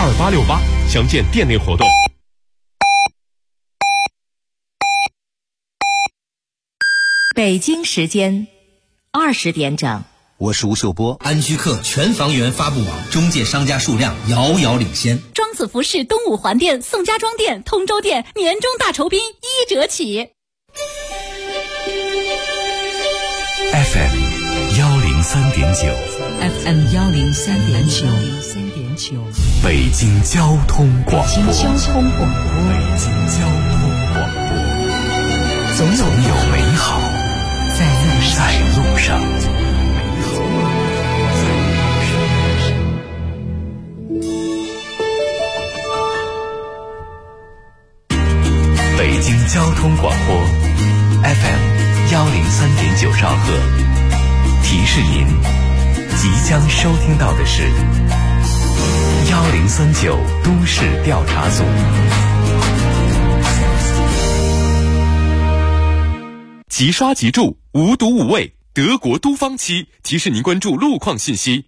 2868，详见店内活动。 北京时间20点整。 我是吴秀波。 安居客全房源发布网中介商家数量遥遥领先。 庄子服饰东五环店、宋家庄店、通州店年终大酬宾1折起。 FM 103.9 FM 103.9 北京交通广播。 北京交通广播。 北京交通广播。总有美好在路上。北京交通广播 FM 103.9兆赫，提示您即将收听到的是1039都市调查组。 即刷即住，无毒无味，德国都方漆提示您关注路况信息。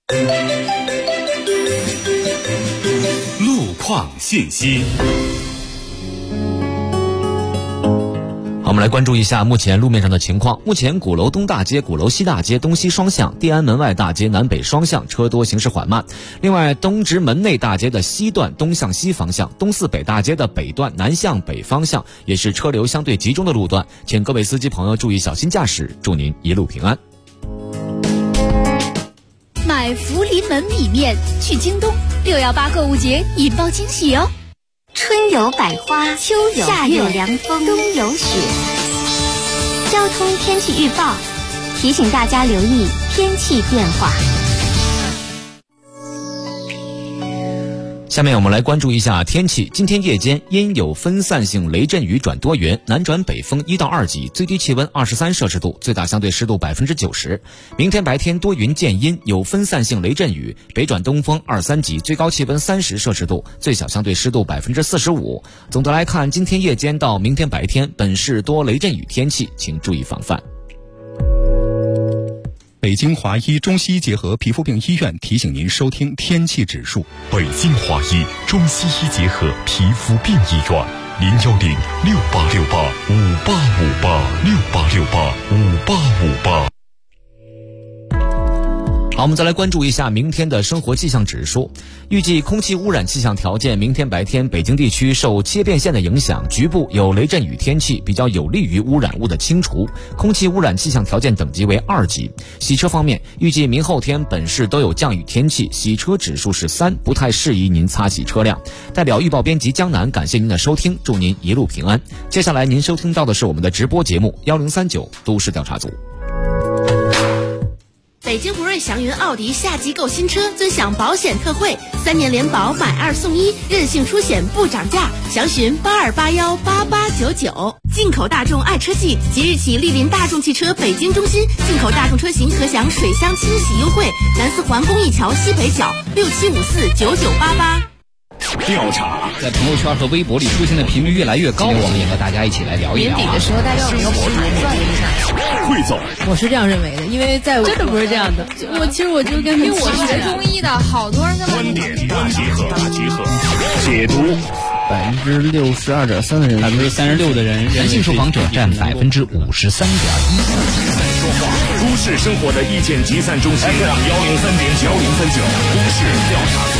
路况信息。 好，我们来关注一下目前路面上的情况。目前鼓楼东大街、鼓楼西大街东西双向、地安门外大街南北双向车多，行驶缓慢。另外，东直门内大街的西段东向西方向，东四北大街的北段南向北方向也是车流相对集中的路段，请各位司机朋友注意小心驾驶，祝您一路平安。 买福临门米面去京东，618购物节引爆惊喜哦！ 春有百花，秋有夏有凉风，冬有雪。交通天气预报提醒大家留意天气变化。 下面我们来关注一下天气。今天夜间阴有分散性雷阵雨转多云，南转北风1到2级，最低气温23摄氏度，最大相对湿度90%。明天白天多云见阴，有分散性雷阵雨，北转东风2、3级，最高气温30摄氏度，最小相对湿度45%。总的来看，今天夜间到明天白天本市多雷阵雨天气，请注意防范。 北京华医中西医结合皮肤病医院提醒您收听天气指数。 北京华医中西医结合皮肤病医院，0106868585868685858。 好，我们再来关注一下明天的生活气象指数。预计空气污染气象条件，明天白天北京地区受切变线的影响，局部有雷阵雨天气，比较有利于污染物的清除，空气污染气象条件等级为2级。洗车方面，预计明后天本市都有降雨天气，洗车指数是3，不太适宜您擦洗车辆。代表预报编辑江南感谢您的收听，祝您一路平安。接下来您收听到的是我们的直播节目1039都市调查组。 北京福瑞祥云奥迪夏季购新车尊享保险特惠，3年联保买2送1，任性出险不涨价，详询82818899。进口大众爱车季即日起莅临大众汽车北京中心，进口大众车型可享水箱清洗优惠，南四环公益桥西北角67549988。 调查在朋友圈和微博里出现的频率越来越高，我们也和大家一起来聊一聊。 年底的时候，大家有没有盘算一下？ 汇总， 我是这样认为的，因为在真的不是这样的。其实我就跟因为我学中医的，好多人跟观点大集合，解读。 62.3%的人 ，36%的人， 男性受访者占53.1%。 都市生活的意见集散中心，103.9，1039都市调查组。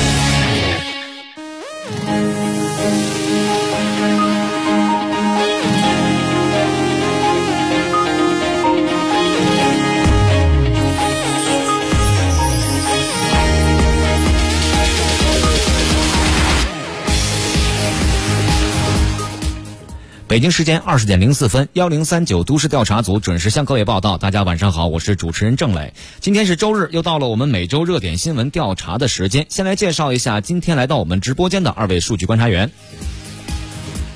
北京时间20点04分，1039都市调查组准时向各位报道。大家晚上好，我是主持人郑磊。今天是周日，又到了我们每周热点新闻调查的时间。先来介绍一下今天来到我们直播间的2位数据观察员。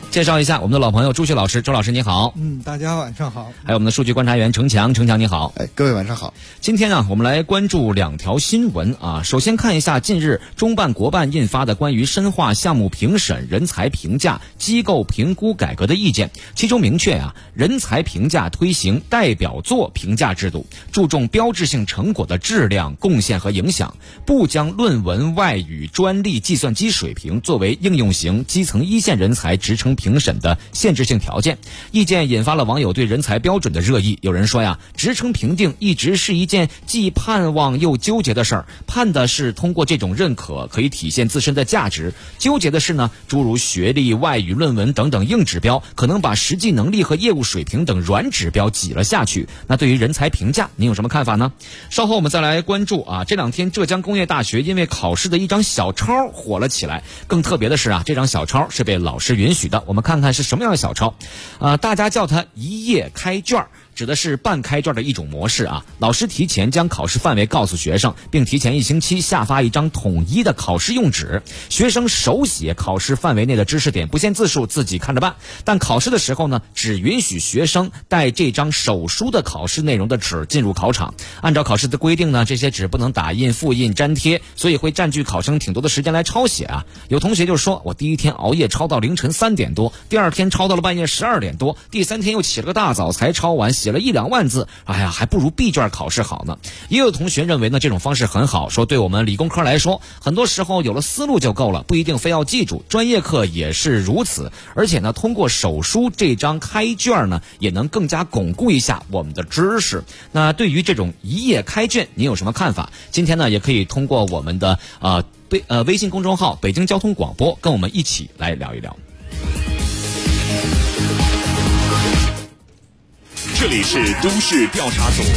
介绍一下我们的老朋友朱旭老师，周老师你好。 大家晚上好。 还有我们的数据观察员程强，程强你好。 各位晚上好。 今天啊，我们来关注2条新闻啊。首先看一下近日中办国办印发的关于深化项目评审、人才评价、机构评估改革的意见，其中明确啊，人才评价推行代表作评价制度，注重标志性成果的质量、贡献和影响，不将论文、外语、专利、计算机水平作为应用型基层一线人才职称评审的限制性条件。意见引发了网友对人才标准的热议。有人说呀，职称评定一直是一件既盼望又纠结的事儿，盼的是通过这种认可可以体现自身的价值，纠结的是呢，诸如学历、外语、论文等等硬指标可能把实际能力和业务水平等软指标挤了下去。那对于人才评价您有什么看法呢？稍后我们再来关注啊，这2天浙江工业大学因为考试的一张小抄火了起来。更特别的是啊，这张小抄是被老师允许的。我们看看是什么样的小抄。大家叫它一页开卷，指的是半开卷的一种模式啊。老师提前将考试范围告诉学生，并提前1星期下发一张统一的考试用纸，学生手写考试范围内的知识点，不限字数，自己看着办。但考试的时候呢，只允许学生带这张手书的考试内容的纸进入考场。按照考试的规定呢，这些纸不能打印、复印、粘贴，所以会占据考生挺多的时间来抄写啊。有同学就说，我第1天熬夜抄到凌晨3点多，第2天抄到了半夜12点多，第3天又起了个大早才抄完，写了1-2万字，哎呀，还不如闭卷考试好呢。也有同学认为呢，这种方式很好，说对我们理工科来说，很多时候有了思路就够了，不一定非要记住，专业课也是如此。而且呢，通过手书这张开卷呢，也能更加巩固一下我们的知识。那对于这种一页开卷，您有什么看法？今天呢，也可以通过我们的微信公众号北京交通广播跟我们一起来聊一聊。 这里是都市调查组。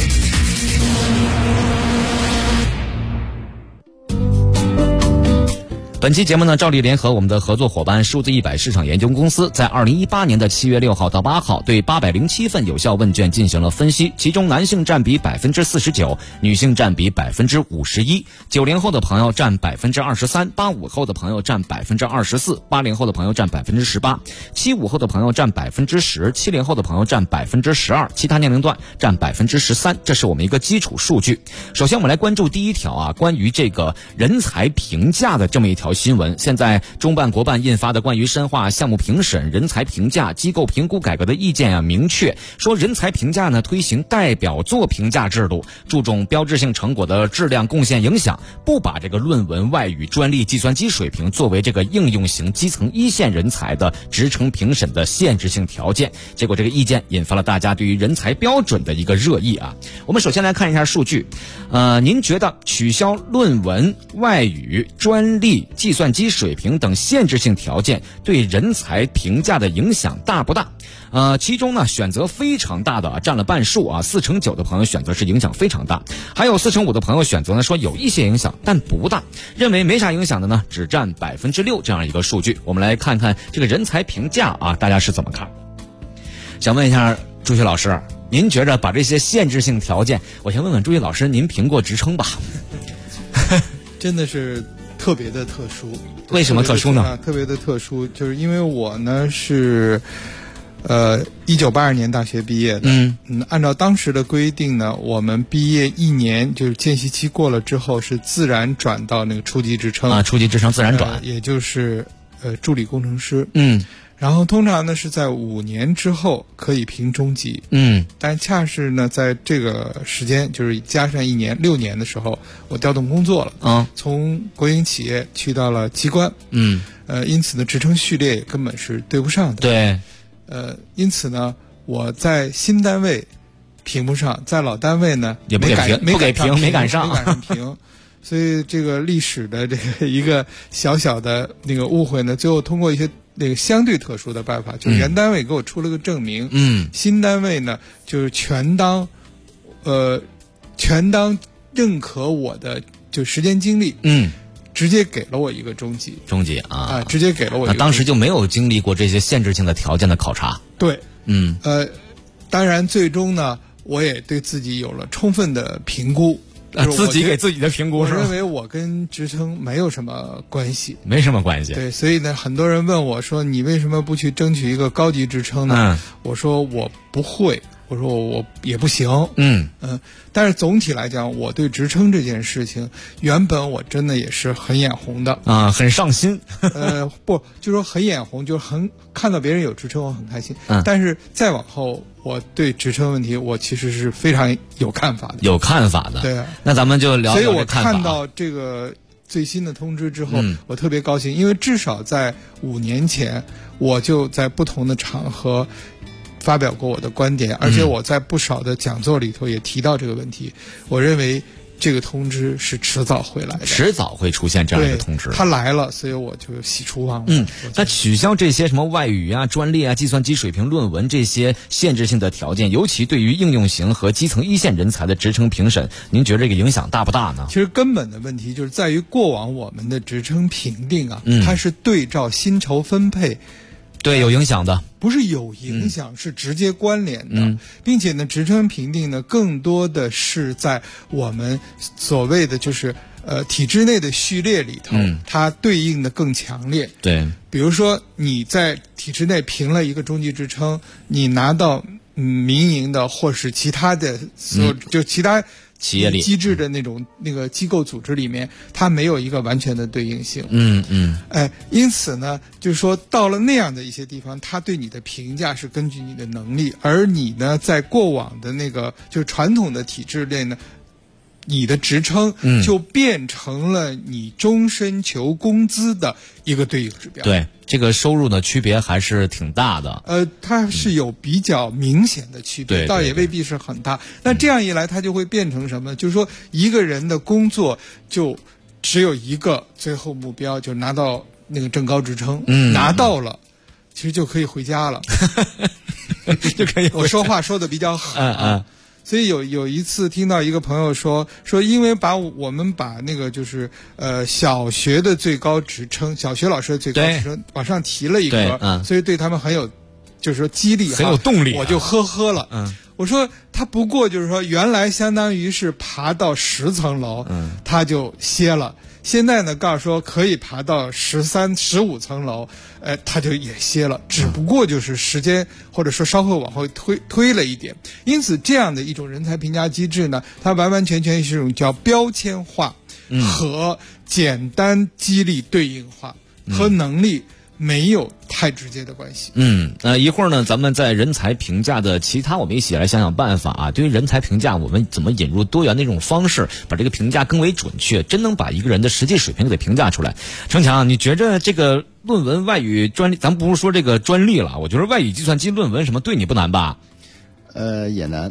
本期节目呢，照例联合我们的合作伙伴数字100市场研究公司，在2018年的7月6号到8号对807份有效问卷进行了分析，其中男性占比49%，女性占比51%，90后的朋友占23%，85后的朋友占24%，80后的朋友占18%，75后的朋友占10%，70后的朋友占12%，其他年龄段占13%，这是我们一个基础数据。首先我们来关注第1条啊，关于这个人才评价的这么一条新闻。现在中办国办印发的关于深化项目评审、人才评价、机构评估改革的意见啊，明确说人才评价呢推行代表作评价制度，注重标志性成果的质量、贡献、影响，不把这个论文、外语、专利、计算机水平作为这个应用型基层一线人才的职称评审的限制性条件。结果这个意见引发了大家对于人才标准的一个热议啊。我们首先来看一下数据，您觉得取消论文、外语、专利、计算机水平等限制性条件对人才评价的影响大不大？其中呢，选择非常大的占了半数啊，49%的朋友选择是影响非常大，还有45%的朋友选择呢说有一些影响但不大，认为没啥影响的呢只占6%这样一个数据。我们来看看这个人才评价啊，大家是怎么看？想问一下朱旭老师，您觉着把这些限制性条件，我先问问朱旭老师，您评过职称吧？ 真的是特别的特殊。 为什么特殊呢？ 特别的特殊，就是因为我呢是1982年大学毕业的。按照当时的规定呢，我们毕业1年就是见习期过了之后，是自然转到那个初级职称啊， 初级职称自然转， 也就是助理工程师。然后通常呢是在5年之后可以评中级。但恰是呢在这个时间，就是加上1年6年的时候，我调动工作了，从国营企业去到了机关。因此呢职称序列根本是对不上的。 对。 因此呢我在新单位评不上，在老单位呢也没赶上评。所以这个历史的这个一个小小的那个误会呢，最后通过一些那个相对特殊的办法，就原单位给我出了个证明，新单位呢就是全当认可我的就时间精力，直接给了我一个中级啊，直接给了我一个。 当时就没有经历过这些限制性的条件的考察。 对，当然最终呢，我也对自己有了充分的评估。 自己给自己的评估是吧？ 我认为我跟职称没有什么关系， 没什么关系。 对，所以呢，很多人问我说：“你为什么不去争取一个高级职称呢？”我说我不会。我说我也不行，但是总体来讲，我对职称这件事情，原本我真的也是很眼红的啊，很上心。 不，就说很眼红，就很看到别人有职称，我很开心。但是再往后，我对职称问题，我其实是非常有看法的。 有看法的， 对。 那咱们就聊聊这所以我看法。 看到这个最新的通知之后，我特别高兴，因为至少在5年前，我就在不同的场合发表过我的观点，而且我在不少的讲座里头也提到这个问题。我认为这个通知是迟早会来的， 迟早会出现这样一个通知。 它来了，所以我就喜出望外。 那取消这些什么外语啊、专利啊、计算机水平论文这些限制性的条件，尤其对于应用型和基层一线人才的职称评审，您觉得这个影响大不大呢？ 其实根本的问题就是在于过往我们的职称评定啊，它是对照薪酬分配。 对，有影响的， 不是有影响，是直接关联的，并且呢，职称评定呢，更多的是在我们所谓的就是体制内的序列里头，它对应的更强烈。 对， 比如说你在体制内评了一个中级职称，你拿到民营的或是其他的就其他企业里机制的那个机构组织里面，它没有一个完全的对应性。因此呢，就是说到了那样的一些地方，它对你的评价是根据你的能力，而你呢，在过往的那个就是传统的体制内呢，你的职称就变成了你终身求工资的一个对应指标。 对，这个收入呢区别还是挺大的。 它是有比较明显的区别，倒也未必是很大。那这样一来，它就会变成什么？就是说，一个人的工作就只有一个最后目标，就拿到那个正高职称，拿到了，其实就可以回家了， 就可以。 我说话说的比较狠。所以有一次听到一个朋友说，因为我们把那个就是小学的最高职称，小学老师的最高职称往上提了一格，所以对他们很有就是说激励， 很有动力。 我就呵了。我说他不过就是说原来相当于是爬到10层楼，他就歇了。现在呢，告诉说可以爬到13、15层楼，他就也歇了，只不过就是时间或者说稍后往后推了一点。因此，这样的一种人才评价机制呢，它完完全全是一种叫标签化和简单激励对应化，和能力没有太直接的关系。 一会儿呢，咱们在人才评价的其他，我们一起来想想办法啊。对于人才评价，我们怎么引入多元的一种方式，把这个评价更为准确，真能把一个人的实际水平给评价出来。程强，你觉着这个论文外语专利，咱不是说这个专利了，我觉得外语计算机论文什么对你不难吧？ 也难。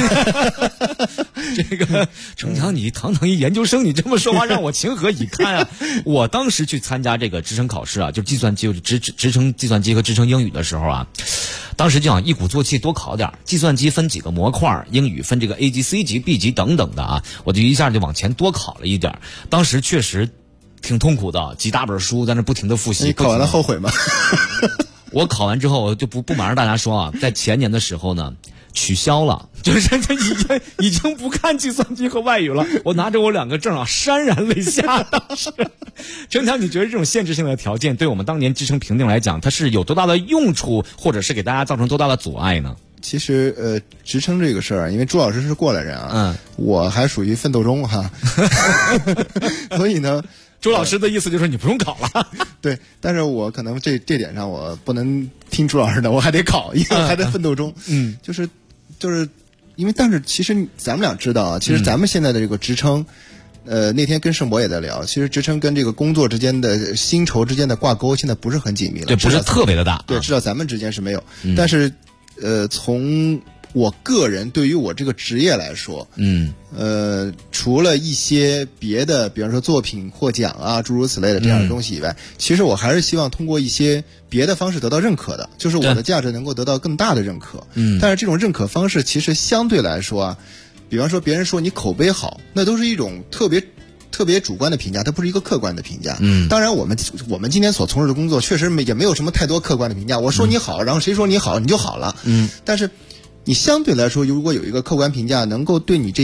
这个程强，你堂堂一研究生，你这么说话让我情何以堪啊！我当时去参加这个职称考试啊，就是计算机职称计算机和职称英语的时候啊，当时就想一鼓作气多考点。计算机分几个模块，英语分这个 A 级、C 级、B 级等等的啊，我就一下就往前多考了一点。当时确实挺痛苦的，几大本书在那不停的复习。 你考完了后悔吗？ 我考完之后，我就不瞒着大家说啊，在前年的时候呢，取消了，就是人家已经不看计算机和外语了。我拿着我2个证啊，潸然泪下。当时，程强，你觉得这种限制性的条件对我们当年职称评定来讲，它是有多大的用处，或者是给大家造成多大的阻碍呢？ 其实职称这个事儿，因为朱老师是过来人啊，我还属于奋斗中哈，所以呢。 朱老师的意思就是你不用考了， 对，但是我可能这点上我不能听朱老师的，我还得考，因为还在奋斗中。就是因为，但是其实咱们俩知道啊，其实咱们现在的这个职称，那天跟盛博也在聊，其实职称跟这个工作之间的薪酬之间的挂钩，现在不是很紧密了， 对，不是特别的大， 对，至少咱们之间是没有。但是，从我个人对于我这个职业来说，除了一些别的，比方说作品获奖啊，诸如此类的这样的东西以外，其实我还是希望通过一些别的方式得到认可的，就是我的价值能够得到更大的认可。但是这种认可方式其实相对来说啊，比方说别人说你口碑好，那都是一种特别主观的评价，它不是一个客观的评价。当然我们今天所从事的工作确实也没有什么太多客观的评价。我说你好，然后谁说你好你就好了。但是你相对来说，如果有一个客观评价能够对你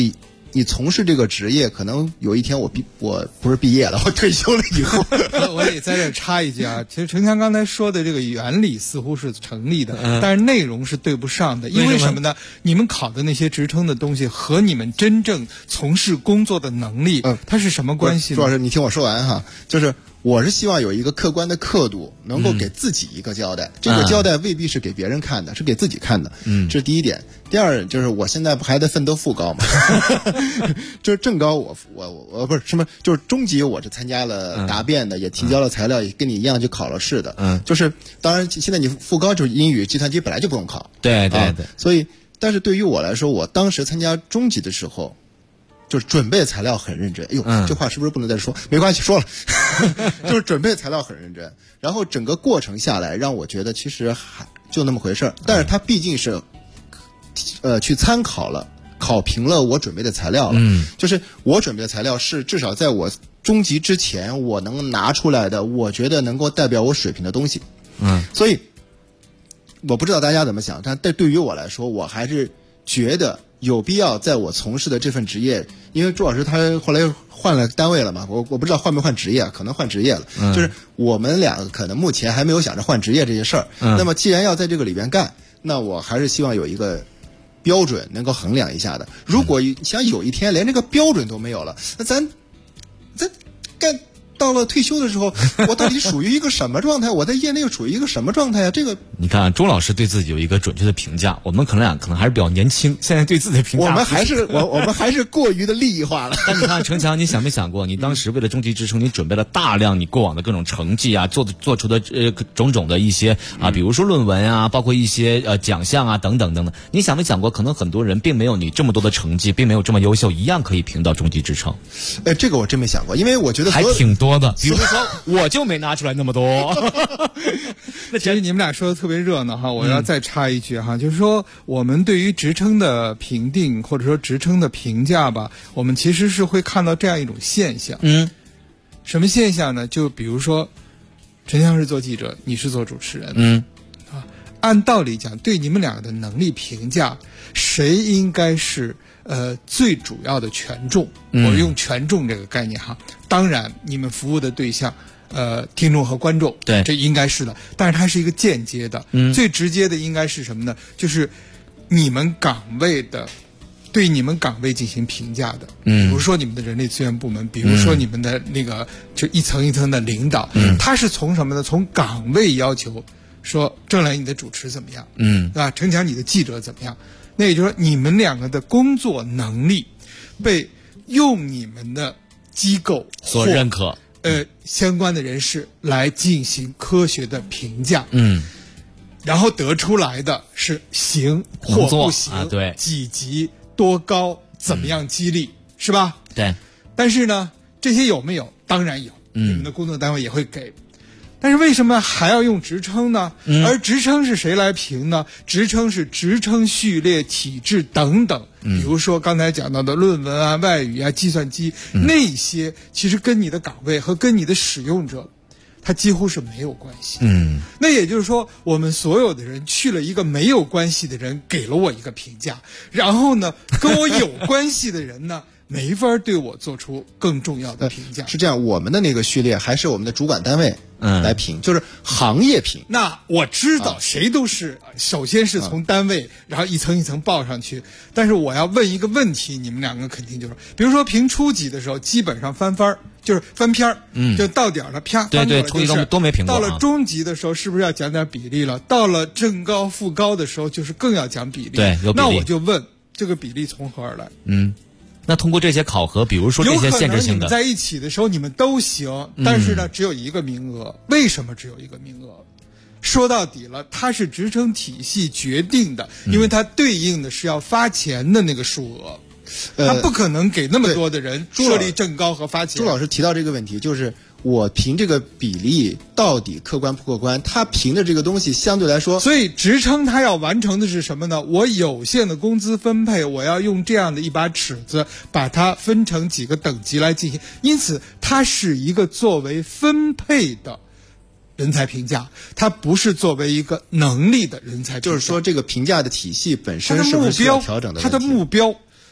你从事这个职业，可能有一天我不是毕业了，我退休了以后， 我也在这插一句啊，其实程强刚才说的这个原理似乎是成立的，但是内容是对不上的，因为什么呢？你们考的那些职称的东西和你们真正从事工作的能力，它是什么关系呢？ 朱老师，你听我说完哈，就是我是希望有一个客观的刻度，能够给自己一个交代。这个交代未必是给别人看的，是给自己看的。这是第一点。第二就是我现在不还在奋斗副高吗？就是正高我不是什么，就是中级我是参加了答辩的，也提交了材料，也跟你一样去考了试的。就是当然现在你副高就是英语、计算机本来就不用考。 对。 所以，但是对于我来说，我当时参加中级的时候，就是准备材料很认真。哎呦，这话是不是不能再说？没关系，说了。就是准备材料很认真，然后整个过程下来，让我觉得其实还就那么回事儿。但是它毕竟是，去参考了、考评了我准备的材料了。就是我准备的材料是至少在我中级之前我能拿出来的，我觉得能够代表我水平的东西。所以我不知道大家怎么想，但对于我来说，我还是觉得有必要在我从事的这份职业，因为朱老师他后来换了单位了嘛，我不知道换没换职业，可能换职业了。就是我们两个可能目前还没有想着换职业这些事儿。那么既然要在这个里边干，那我还是希望有一个标准能够衡量一下的。如果想有一天连这个标准都没有了，那咱干到了退休的时候，我到底属于一个什么状态？我在业内又处于一个什么状态啊？这个你看，钟老师对自己有一个准确的评价，我们可能还是比较年轻，现在对自己的评价， 我们还是过于的利益化了。 但你看，程强，你想没想过，你当时为了中级职称，你准备了大量你过往的各种成绩啊，做出的种种的一些比如说论文啊，包括一些奖项啊等等等等。你想没想过，可能很多人并没有你这么多的成绩，并没有这么优秀，一样可以评到中级职称。 这个我真没想过，因为我觉得还挺多的，比如说我就没拿出来那么多。 那其实你们俩说的特别热闹哈，我要再插一句哈，就是说我们对于职称的评定或者说职称的评价吧，我们其实是会看到这样一种现象。什么现象呢？就比如说陈强是做记者，你是做主持人。按道理讲，对你们两个的能力评价，谁应该是最主要的权重？我用权重这个概念哈。当然，你们服务的对象，听众和观众， 对， 这应该是的。但是它是一个间接的，最直接的应该是什么呢？就是你们岗位的，对你们岗位进行评价的。比如说你们的人力资源部门，比如说你们的那个就一层一层的领导，他是从什么呢？从岗位要求。说郑来你的主持怎么样？对吧？程强你的记者怎么样？那也就是说，你们两个的工作能力被用你们的机构所认可， 相关的人士来进行科学的评价，然后得出来的是行或不行， 对， 几级多高，怎么样激励，是吧？ 对。 但是呢，这些有没有？当然有，你们的工作单位也会给。但是为什么还要用职称呢？而职称是谁来评呢？职称是职称序列、体制等等。比如说刚才讲到的论文啊、外语啊、计算机，那些其实跟你的岗位和跟你的使用者，它几乎是没有关系。那也就是说，我们所有的人去了一个没有关系的人给了我一个评价，然后呢，跟我有关系的人呢，没法对我做出更重要的评价。 是这样，我们的那个序列还是我们的主管单位来评，就是行业评。 那我知道谁都是，首先是从单位，然后一层一层报上去。但是我要问一个问题，你们两个肯定就是，比如说评初级的时候，基本上翻番儿，就是翻篇儿，就到点儿了，啪， 对对，初级都没评过。 到了中级的时候，是不是要讲点比例了？到了正高副高的时候，就是更要讲比例。 对，有比例。 那我就问，这个比例从何而来？ 那通过这些考核，比如说这些限制性的， 有可能你们在一起的时候你们都行，但是呢，只有一个名额。为什么只有一个名额？说到底了，它是职称体系决定的，因为它对应的是要发钱的那个数额，他不可能给那么多的人设立正高和发钱。 朱老师提到这个问题，就是我评这个比例到底客观不客观？他评的这个东西相对来说， 所以职称他要完成的是什么呢？我有限的工资分配，我要用这样的一把尺子把它分成几个等级来进行，因此它是一个作为分配的人才评价，它不是作为一个能力的人才评价。 就是说，这个评价的体系本身是不是需要调整的？ 它的目标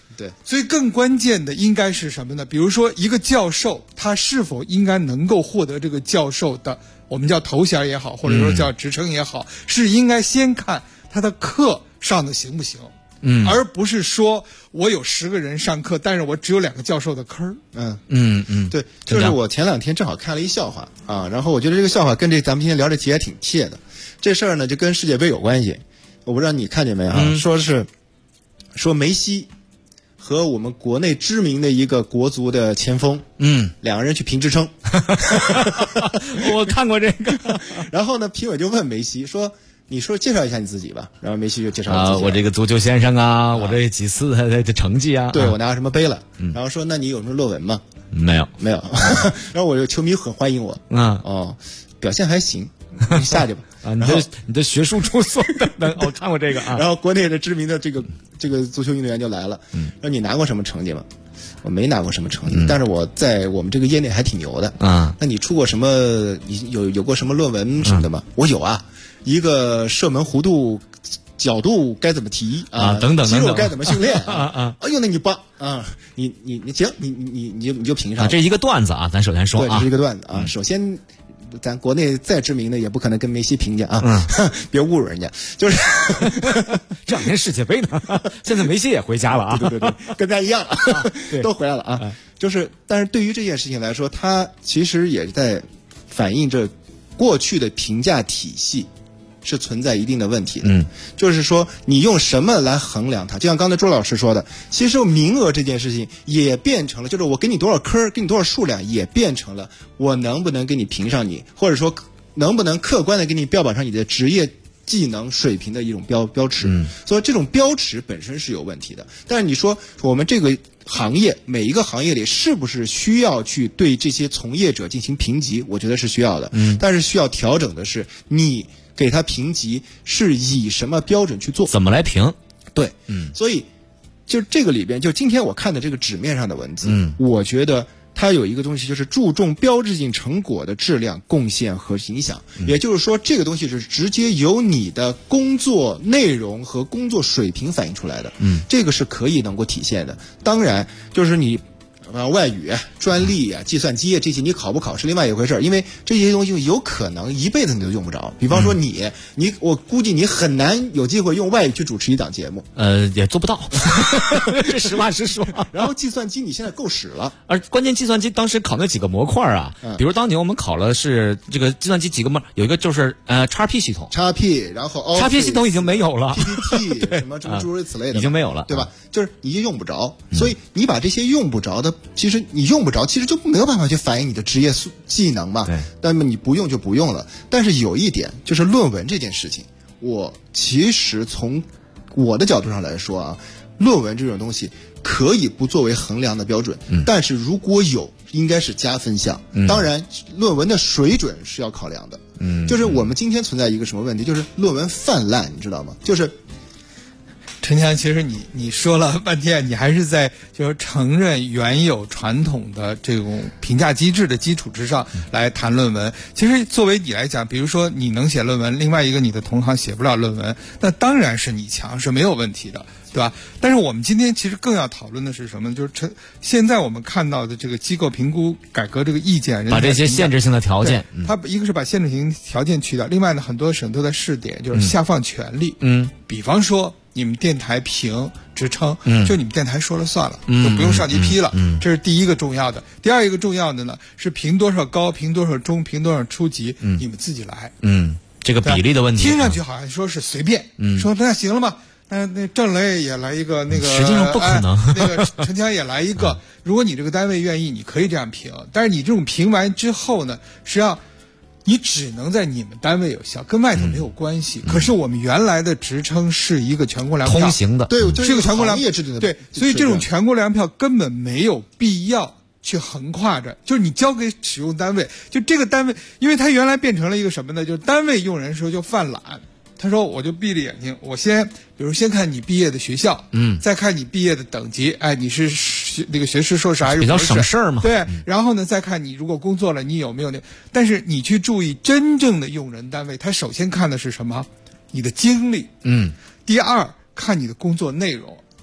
对， 所以更关键的应该是什么呢？比如说一个教授，他是否应该能够获得这个教授的我们叫头衔也好，或者说叫职称也好，是应该先看他的课上的行不行，而不是说我有10个人上课，但是我只有2个教授的坑。 对，就是我前2天正好看了一笑话啊，然后我觉得这个笑话跟咱们今天聊这题还挺切的。这事儿呢就跟世界杯有关系，我不知道你看见没啊？说梅西和我们国内知名的一个国足的前锋，2个人去评职称。 我看过这个。 然后呢，评委就问梅西说：“你说介绍一下你自己吧。”然后梅西就介绍自己我这个足球先生啊，我这几次的成绩啊， 对我拿什么杯了。然后说：“那你有什么论文吗？” 没有。 然后我这球迷很欢迎我。表现还行，你下去吧。 你的学术出色等等，我看过这个啊。 然后国内的知名的这个足球运动员就来了，说你拿过什么成绩吗？我没拿过什么成绩，但是我在我们这个业内还挺牛的啊。那你出过什么？你有过什么论文什么的吗？我有啊，一个射门弧度角度该怎么提啊？ 等等， 肌肉该怎么训练啊？哎呦，那你棒啊！你行，你就评上。 这一个段子啊，咱首先说对，这是一个段子啊。首先。咱国内再知名的也不可能跟梅西评价啊，别侮辱人家。就是这2天世界杯呢，现在梅西也回家了啊， 对，跟咱一样，都回来了啊。但是对于这件事情来说，它其实也在反映着过去的评价体系是存在一定的问题的。就是说你用什么来衡量它？就像刚才周老师说的，其实名额这件事情也变成了，就是我给你多少科，给你多少数量，也变成了我能不能给你评上你，或者说能不能客观的给你标榜上你的职业技能水平的一种标尺。所以这种标尺本身是有问题的。但是你说我们这个行业每一个行业里是不是需要去对这些从业者进行评级？我觉得是需要的。但是需要调整的是你给他评级是以什么标准去做？ 怎么来评？ 对，所以就这个里边，就今天我看的这个纸面上的文字，我觉得它有一个东西，就是注重标志性成果的质量、贡献和影响。也就是说，这个东西是直接由你的工作内容和工作水平反映出来的。这个是可以能够体现的。当然，就是你。外语、专利啊、计算机啊这些，你考不考是另外一回事，因为这些东西有可能一辈子你都用不着。比方说我估计你很难有机会用外语去主持一档节目， 也做不到。实话实说。 然后计算机你现在够使了， 而关键计算机当时考那几个模块啊，比如当年我们考了是这个计算机几个模，有一个就是XP 系统 ，XP，然后 XP 系统已经没有了 ，PPT 什么诸如此类的已经没有了， 对吧？就是你就用不着，所以你把这些用不着的。其实你用不着，其实就没有办法去反映你的职业技能嘛。那么你不用就不用了。但是有一点就是论文这件事情，我其实从我的角度上来说啊，论文这种东西可以不作为衡量的标准，但是如果有，应该是加分项。当然，论文的水准是要考量的。就是我们今天存在一个什么问题，就是论文泛滥，你知道吗？就是陈强，其实你说了半天，你还是在就是承认原有传统的这种评价机制的基础之上来谈论文。其实作为你来讲，比如说你能写论文，另外一个你的同行写不了论文，那当然是你强，是没有问题的，对吧？但是我们今天其实更要讨论的是什么呢？就是现在我们看到的这个机构评估改革这个意见， 把这些限制性的条件， 它一个是把限制性条件去掉，另外呢，很多省都在试点，就是下放权力。比方说你们电台评职称，就你们电台说了算了，就不用上级批了。这是第一个重要的。第二一个重要的呢，是评多少高，评多少中，评多少初级，你们自己来。 这个比例的问题， 听上去好像说是随便，说那行了吗？那郑雷也来一个，那个实际上不可能。 那个陈强也来一个。如果你这个单位愿意，你可以这样评。但是你这种评完之后呢，实际上你只能在你们单位有效，跟外头没有关系。可是我们原来的职称是一个全国粮票， 通行的， 对， 是个全国粮业制定的， 对，所以这种全国粮票根本没有必要去横跨着，就是你交给使用单位，就这个单位，因为它原来变成了一个什么呢？就是单位用人的时候就犯懒。他说：“我就闭着眼睛，我先看你毕业的学校，再看你毕业的等级，哎，你是那个学士、硕士还是比较省事儿嘛？ 对，然后呢，再看你如果工作了，你有没有那？但是你去注意真正的用人单位，他首先看的是什么？你的经历，第二看你的工作内容，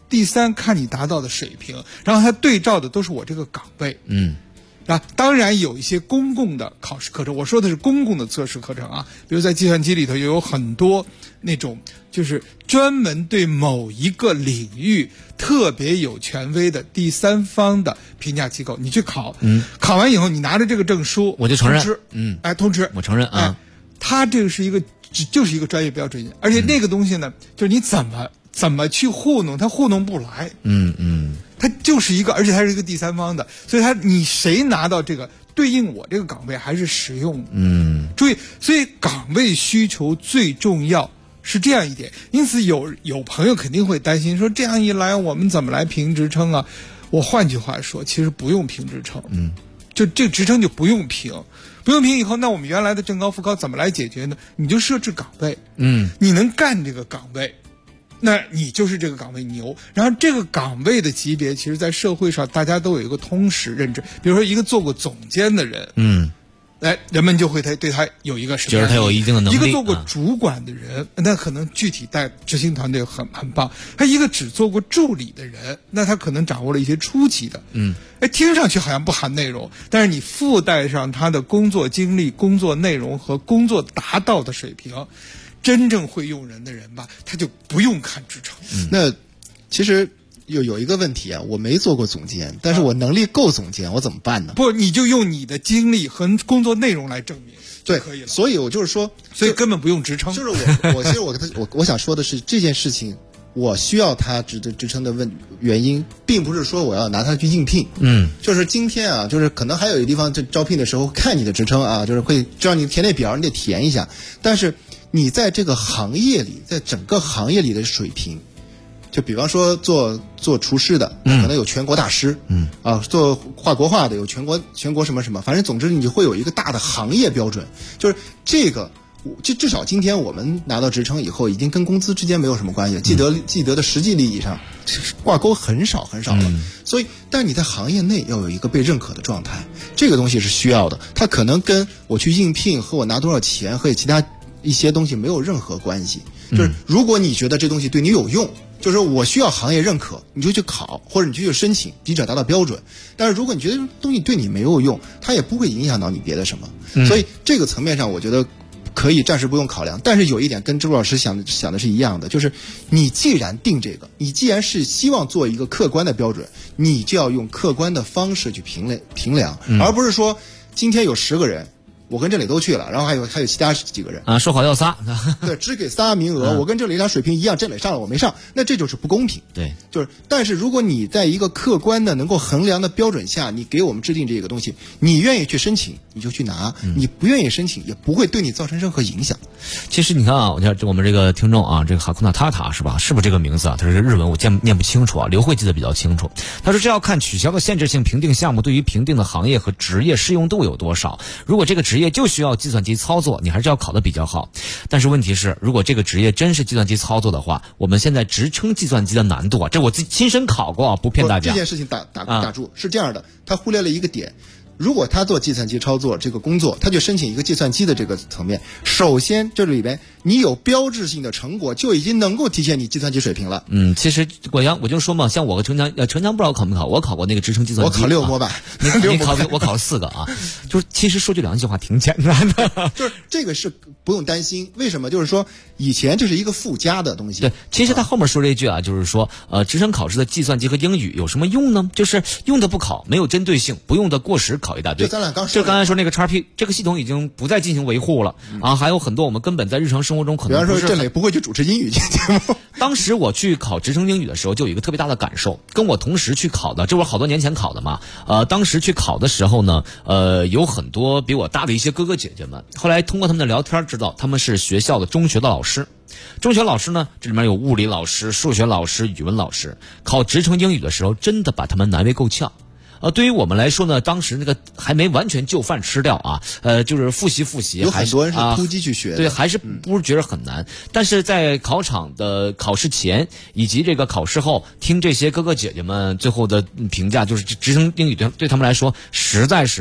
第三看你达到的水平，然后它对照的都是我这个岗位。当然有一些公共的考试课程，我说的是公共的测试课程啊，比如在计算机里头也有很多那种就是专门对某一个领域特别有权威的第三方的评价机构，你去考，考完以后你拿着这个证书， 我就承认， 通知， 我承认啊， 它这个是一个就是一个专业标准，而且那个东西呢，就是你怎么去糊弄它，糊弄不来，它就是一个，而且它是一个第三方的，所以你谁拿到这个对应我这个岗位还是实用的。注意，所以岗位需求最重要是这样一点。因此有朋友肯定会担心说，这样一来我们怎么来评职称啊？我换句话说，其实不用评职称，就这个职称就不用评。不用评以后，那我们原来的正高副高怎么来解决呢？你就设置岗位，你能干这个岗位，那你就是这个岗位牛。然后这个岗位的级别，其实在社会上大家都有一个通识认知。比如说一个做过总监的人，人们就会对他有一个什么？ 就是他有一定的能力。 一个做过主管的人，那可能具体带执行团队很棒。他一个只做过助理的人，那他可能掌握了一些初级的。听上去好像不含内容，但是你附带上他的工作经历、工作内容和工作达到的水平，真正会用人的人吧，他就不用看职称。 那其实有一个问题啊，我没做过总监，但是我能力够总监，我怎么办呢？ 不，你就用你的经历和工作内容来证明， 对， 可以了。 所以我就是说， 所以根本不用职称。 就是其实我想说的是，这件事情我需要他职称的原因，并不是说我要拿他去应聘。就是今天啊，就是可能还有一个地方，就招聘的时候看你的职称啊，就是会让你填那表，你得填一下。但是你在这个行业里，在整个行业里的水平。就比方说做厨师的，可能有全国大师，做画国画的有全国什么什么，反正总之你就会有一个大的行业标准。就是这个，至少今天我们拿到职称以后，已经跟工资之间没有什么关系，既得的实际利益上挂钩很少了。所以，但你在行业内要有一个被认可的状态，这个东西是需要的。它可能跟我去应聘和我拿多少钱和其他一些东西没有任何关系。就是如果你觉得这东西对你有用，就是我需要行业认可，你就去考，或者你就去申请，笔者达到标准。但是如果你觉得东西对你没有用，它也不会影响到你别的什么。所以这个层面上，我觉得可以暂时不用考量。但是有一点跟周老师想的是一样的，就是你既然定这个，你既然是希望做一个客观的标准，你就要用客观的方式去评量，而不是说今天有10个人。我跟这里都去了，然后还有其他几个人啊，说好要仨， 对，只给仨名额，我跟这里他水平一样，这里上了我没上，那这就是不公平。 对， 就是，但是如果你在一个客观的能够衡量的标准下，你给我们制定这个东西，你愿意去申请，你就去拿；你不愿意申请，也不会对你造成任何影响。 其实你看啊，我们这个听众啊，这个哈库纳塔塔是吧？是不是这个名字啊？他是日文，我念不清楚啊。刘慧记得比较清楚。他说这要看取消的限制性评定项目对于评定的行业和职业适用度有多少。如果这个职业就需要计算机操作，你还是要考得比较好。但是问题是，如果这个职业真是计算机操作的话，我们现在职称计算机的难度啊，这我自己亲身考过啊，不骗大家。 这件事情打住，是这样的，他忽略了一个点。如果他做计算机操作这个工作，他就申请一个计算机的这个层面。首先，这里边你有标志性的成果，就已经能够体现你计算机水平了。 其实我就说嘛，像我和程强不知道考没考，我考过那个职称计算机， 我考6模板， 我考了4个啊。就是其实说句良心话，挺简单的。 就是这个是不用担心，为什么？就是说以前这是一个附加的东西。 对，其实他后面说这一句啊，就是说职称考试的计算机和英语有什么用呢？就是用的不考，没有针对性，不用的过时考一大堆。 咱俩刚才说那个 XP 这个系统已经不再进行维护了啊，还有很多我们根本在日常生活中可能比方说郑磊不会去主持英语节目。 当时我去考职称英语的时候，就有一个特别大的感受，跟我同时去考的，这我好多年前考的嘛。当时去考的时候呢，有很多比我大的一些哥哥姐姐们，后来通过他们的聊天知道他们是学校的中学的老师。中学老师呢，这里面有物理老师、数学老师、语文老师。考职称英语的时候，真的把他们难为够呛。对于我们来说呢，当时那个还没完全就范吃掉啊，就是复习， 有很多人是突击去学的， 对，还是不是觉得很难。但是在考场的考试前以及这个考试后，听这些哥哥姐姐们最后的评价，就是职称英语对他们来说实在是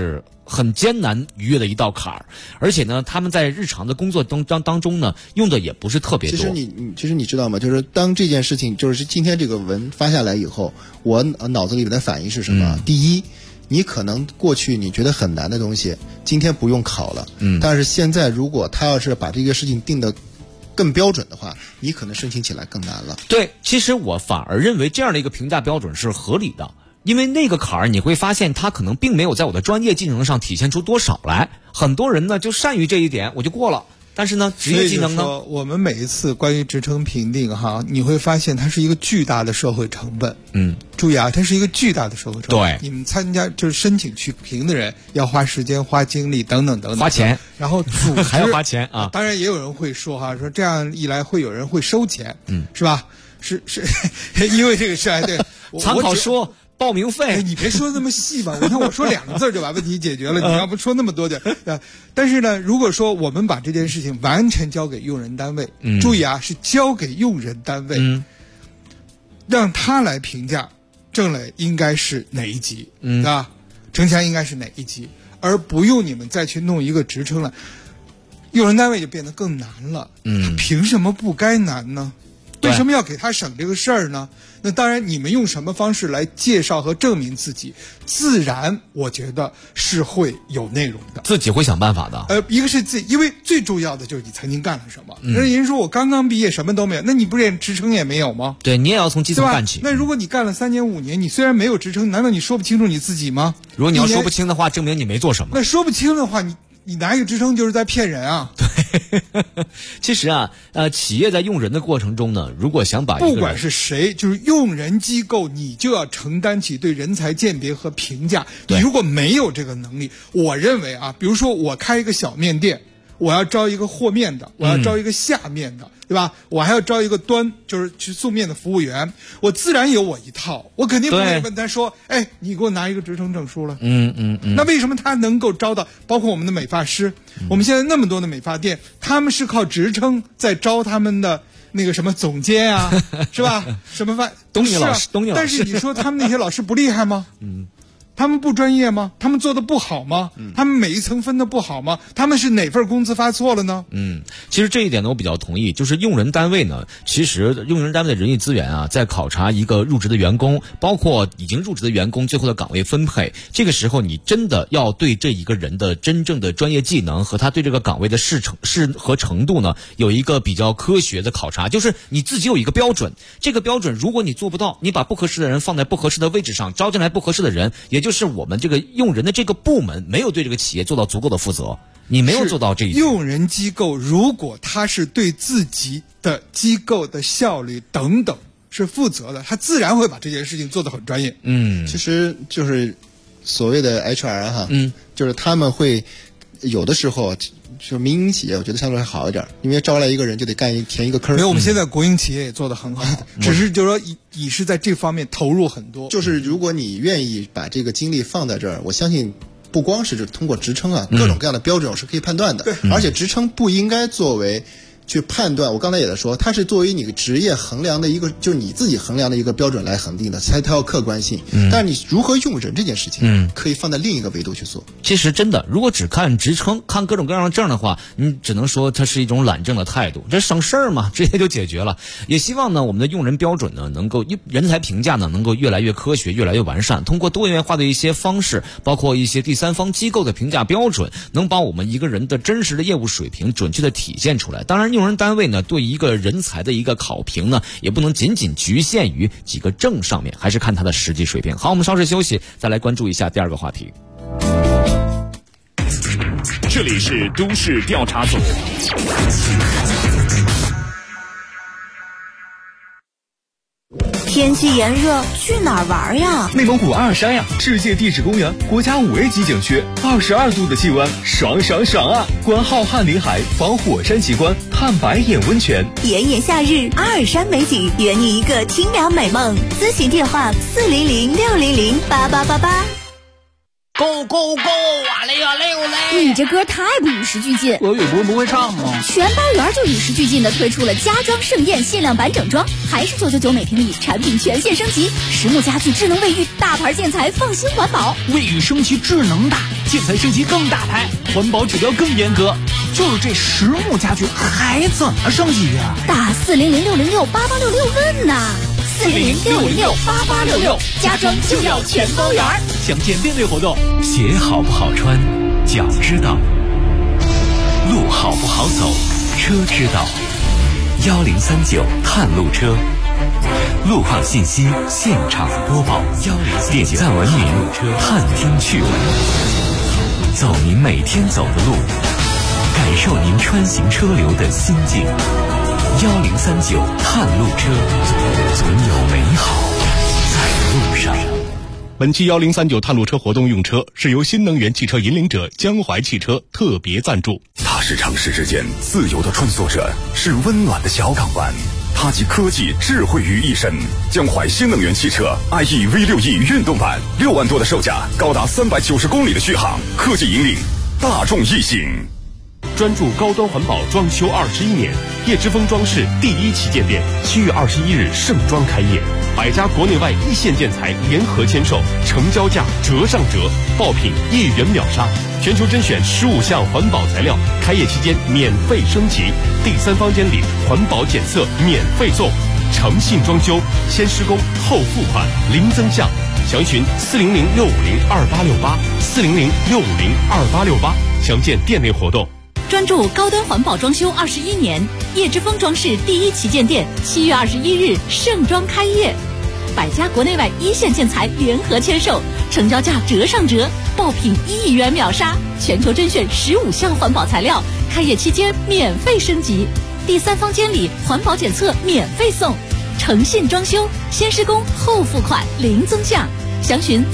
很艰难逾越的一道坎儿，而且呢，他们在日常的工作当中呢，用的也不是特别多。 其实你知道吗？就是当这件事情，就是今天这个文发下来以后，我脑子里面的反应是什么？第一，你可能过去你觉得很难的东西，今天不用考了。但是现在如果他要是把这个事情定得更标准的话，你可能申请起来更难了。 对，其实我反而认为这样的一个评价标准是合理的。因为那个坎儿，你会发现他可能并没有在我的专业技能上体现出多少来。很多人呢就善于这一点，我就过了。但是呢，职业技能呢？ 我们每一次关于职称评定你会发现它是一个巨大的社会成本。注意啊，它是一个巨大的社会成本。 对， 你们参加就是申请去评的人要花时间、花精力等等等等， 花钱， 然后组织还要花钱啊。 当然也有人会说说这样一来会有人会收钱，是吧？是因为这个事对。 参考书。报名费， 你别说那么细吧。我说2个字就把问题解决了，你要不说那么多点。但是呢，如果说我们把这件事情完全交给用人单位，注意啊，是交给用人单位，让他来评价郑磊应该是哪一级，啊，程强应该是哪一级，而不用你们再去弄一个职称了，用人单位就变得更难了。他凭什么不该难呢？为什么要给他省这个事儿呢？那当然，你们用什么方式来介绍和证明自己，自然我觉得是会有内容的， 自己会想办法的。 一个是自己，因为最重要的就是你曾经干了什么。人说我刚刚毕业什么都没有，那你不是连职称也没有吗？ 对，你也要从基层干起。 那如果你干了3年5年，你虽然没有职称，难道你说不清楚你自己吗？ 如果你要说不清的话，证明你没做什么。 那说不清的话，你拿一个职称就是在骗人啊！ 对，其实啊，企业在用人的过程中呢，如果想把不管是谁，就是用人机构，你就要承担起对人才鉴别和评价。你如果没有这个能力，我认为啊，比如说我开一个小面店，我要招一个和面的，我要招一个下面的，对吧？我还要招一个就是去送面的服务员，我自然有我一套，我肯定不会问他说，哎，你给我拿一个职称证书了。那为什么他能够招到？包括我们的美发师，我们现在那么多的美发店，他们是靠职称在招他们的那个什么总监啊，是吧？什么东尼老师， 但是你说他们那些老师不厉害吗？他们不专业吗？他们做的不好吗？他们每一层分的不好吗？他们是哪份工资发错了呢？ 其实这一点呢，我比较同意。就是用人单位呢，其实用人单位的人力资源啊，在考察一个入职的员工，包括已经入职的员工最后的岗位分配，这个时候你真的要对这一个人的真正的专业技能和他对这个岗位的适合程度呢，有一个比较科学的考察。就是你自己有一个标准，这个标准如果你做不到，你把不合适的人放在不合适的位置上，招进来不合适的人，也就是我们这个用人的这个部门没有对这个企业做到足够的负责，你没有做到这一点。 用人机构如果他是对自己的机构的效率等等是负责的，他自然会把这件事情做得很专业。 其实就是所谓的 HR 哈，就是他们会有的时候就民营企业，我觉得相对还好一点，因为招来一个人就得填一个坑。 没有，我们现在国营企业也做得很好，只是就是说你是在这方面投入很多。 就是如果你愿意把这个精力放在这儿，我相信不光是通过职称啊，各种各样的标准我是可以判断的。而且职称不应该作为去判断，我刚才也在说，它是作为你职业衡量的一个，就是你自己衡量的一个标准来恒定的，它要客观性。但是你如何用人这件事情，可以放在另一个维度去做。 其实真的，如果只看职称，看各种各样的证的话，你只能说它是一种懒政的态度，这省事儿嘛，直接就解决了。也希望呢，我们的用人标准呢，能够人才评价呢，能够越来越科学，越来越完善。通过多元化的一些方式，包括一些第三方机构的评价标准，能把我们一个人的真实的业务水平准确的体现出来。当然，用人单位呢，对一个人才的一个考评呢，也不能仅仅局限于几个证上面，还是看他的实际水平。好，我们稍事休息，再来关注一下第二个话题。 这里是都市调查组。 天气炎热，去哪儿玩呀？ 内蒙古阿尔山呀，世界地质公园国家5A级景区，22度的气温，爽爽爽啊！观浩瀚林海，访火山奇观，探白眼温泉。 炎炎夏日，阿尔山美景，圆你一个清凉美梦。咨询电话：400-600-8888。 Go go go！ 哇嘞哇嘞哇嘞！ 你这歌太不与时俱进。 俄语不会唱吗？ 全班园就与时俱进的推出了家装盛宴限量版整装，还是999每平米，产品全线升级，实木家具、智能卫浴，大牌建材，放心环保。 卫浴升级智能大，建材升级更大牌，环保指标更严格。就是这实木家具还怎么升级呀？ 打400-606-8866问呐！400-606-8866，家装就要全包圆。 详见店内活动。 鞋好不好穿，脚知道；路好不好走，车知道。1039探路车，路况信息现场播报。点赞文明，探听趣闻，走您每天走的路，感受您穿行车流的心境。1039探路车，总有美好在路上。 本期1039探路车活动用车是由新能源汽车引领者江淮汽车特别赞助。 它是城市之间自由的穿梭者，是温暖的小港湾。它集科技智慧于一身。江淮新能源汽车 IE V6E 运动版，6万多的售价，高达390公里的续航，科技引领大众一心。 专注高端环保装修21年，叶之峰装饰第1旗舰店7月21日盛装开业，100家国内外一线建材联合签售，成交价折上折，爆品1元秒杀，全球甄选15项环保材料，开业期间免费升级，第3房间里环保检测免费送，诚信装修，先施工后付款，零增项。详询400-650-2868，400-650-2868，详见店内活动。 专注高端环保装修21年，叶之峰装饰第1旗舰店7月21日盛装开业，100家国内外一线建材联合签售，成交价折上折，爆品1亿元秒杀，全球甄选15项环保材料，开业期间免费升级，第3房间里环保检测免费送，诚信装修，先施工后付款，零增项。详询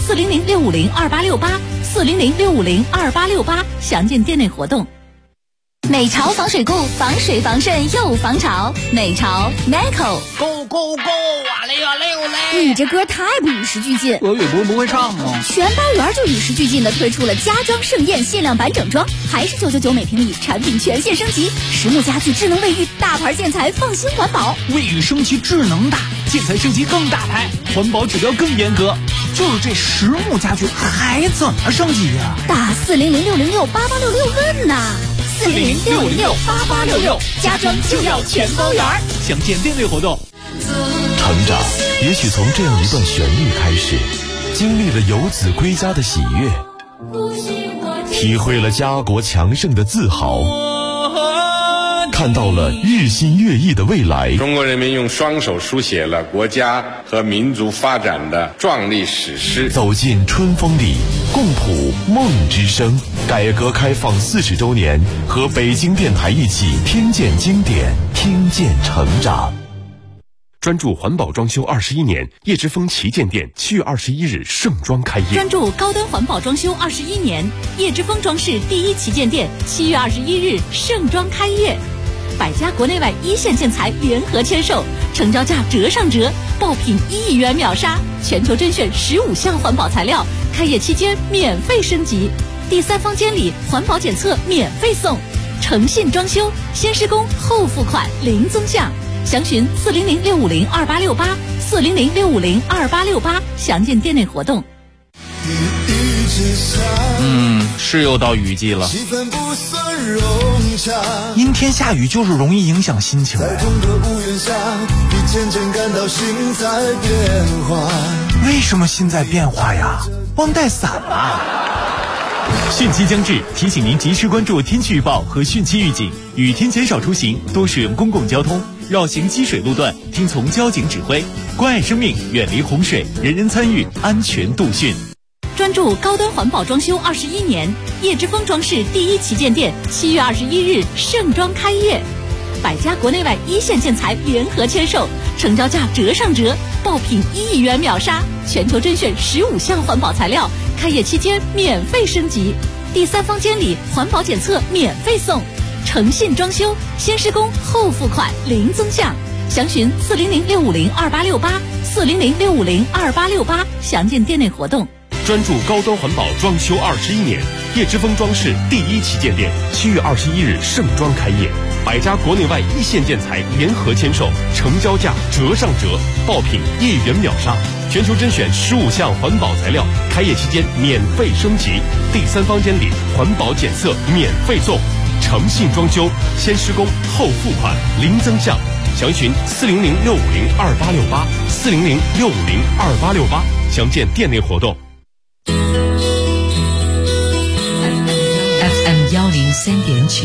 400-650-2868，400-650-2868，详见店内活动。 美潮防水固，防水防渗又防潮。美潮 Meco Go go go！ 哇嘞哇嘞哇嘞！ 你这歌太不与时俱进。 俄语不会唱吗？ 全班园就与时俱进的推出了家装盛宴限量版整装，还是999每平米，产品全线升级，实木家具、智能卫浴，大牌建材，放心环保。 卫浴升级智能大，建材升级更大牌，环保指标更严格。就是这实木家具还怎么升级呀？ 打400-606-8866问呐！400-606-8866，家装就要全包圆。 详见店内活动。 成长也许从这样一段旋律开始，经历了游子归家的喜悦，体会了家国强盛的自豪，看到了日新月异的未来。 中国人民用双手书写了国家和民族发展的壮丽史诗。 走进春风里，共谱梦之声。改革开放40周年，和北京电台一起听见经典，听见成长。 专注环保装修21年，叶之峰旗舰店7月21日盛装开业。 专注高端环保装修21年，叶之峰装饰第1旗舰店7月21日盛装开业，100家国内外一线建材联合签售，成交价折上折，爆品1亿元秒杀，全球甄选15项环保材料，开业期间免费升级，第3房间里环保检测免费送，诚信装修，先施工后付款，零增项。详询400-650-2868，400-650-2868，详见店内活动。 是又到雨季了，阴天下雨就是容易影响心情。为什么心在变化呀？忘带伞了。 汛期将至，提醒您及时关注天气预报和汛期预警，雨天减少出行，多使用公共交通，绕行积水路段，听从交警指挥，关爱生命，远离洪水，人人参与，安全度汛。 专注高端环保装修21年，叶之峰装饰第1旗舰店7月21日盛装开业，100家国内外一线建材联合签售，成交价折上折，爆品1亿元秒杀，全球甄选15项环保材料，开业期间免费升级，第3房间里环保检测免费送，诚信装修，先施工后付款，零增项。详询400-650-2868，400-650-2868，详见店内活动。 专注高端环保装修21年，叶之峰装饰第一旗舰店7月21日盛装开业，100家国内外一线建材联合签售，成交价折上折，爆品1元秒杀，全球甄选15项环保材料，开业期间免费升级，第3方监理，环保检测免费送，诚信装修，先施工后付款，零增项。详询400-650-2868 400-650-2868，详见店内活动。 FM 103.9，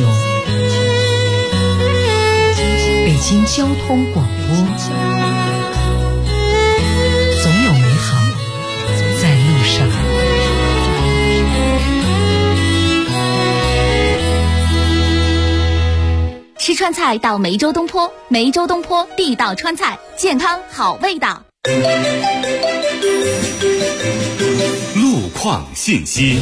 北京交通广播，总有美好在路上。 吃川菜到梅州东坡，梅州东坡地道川菜，健康好味道。 路况信息。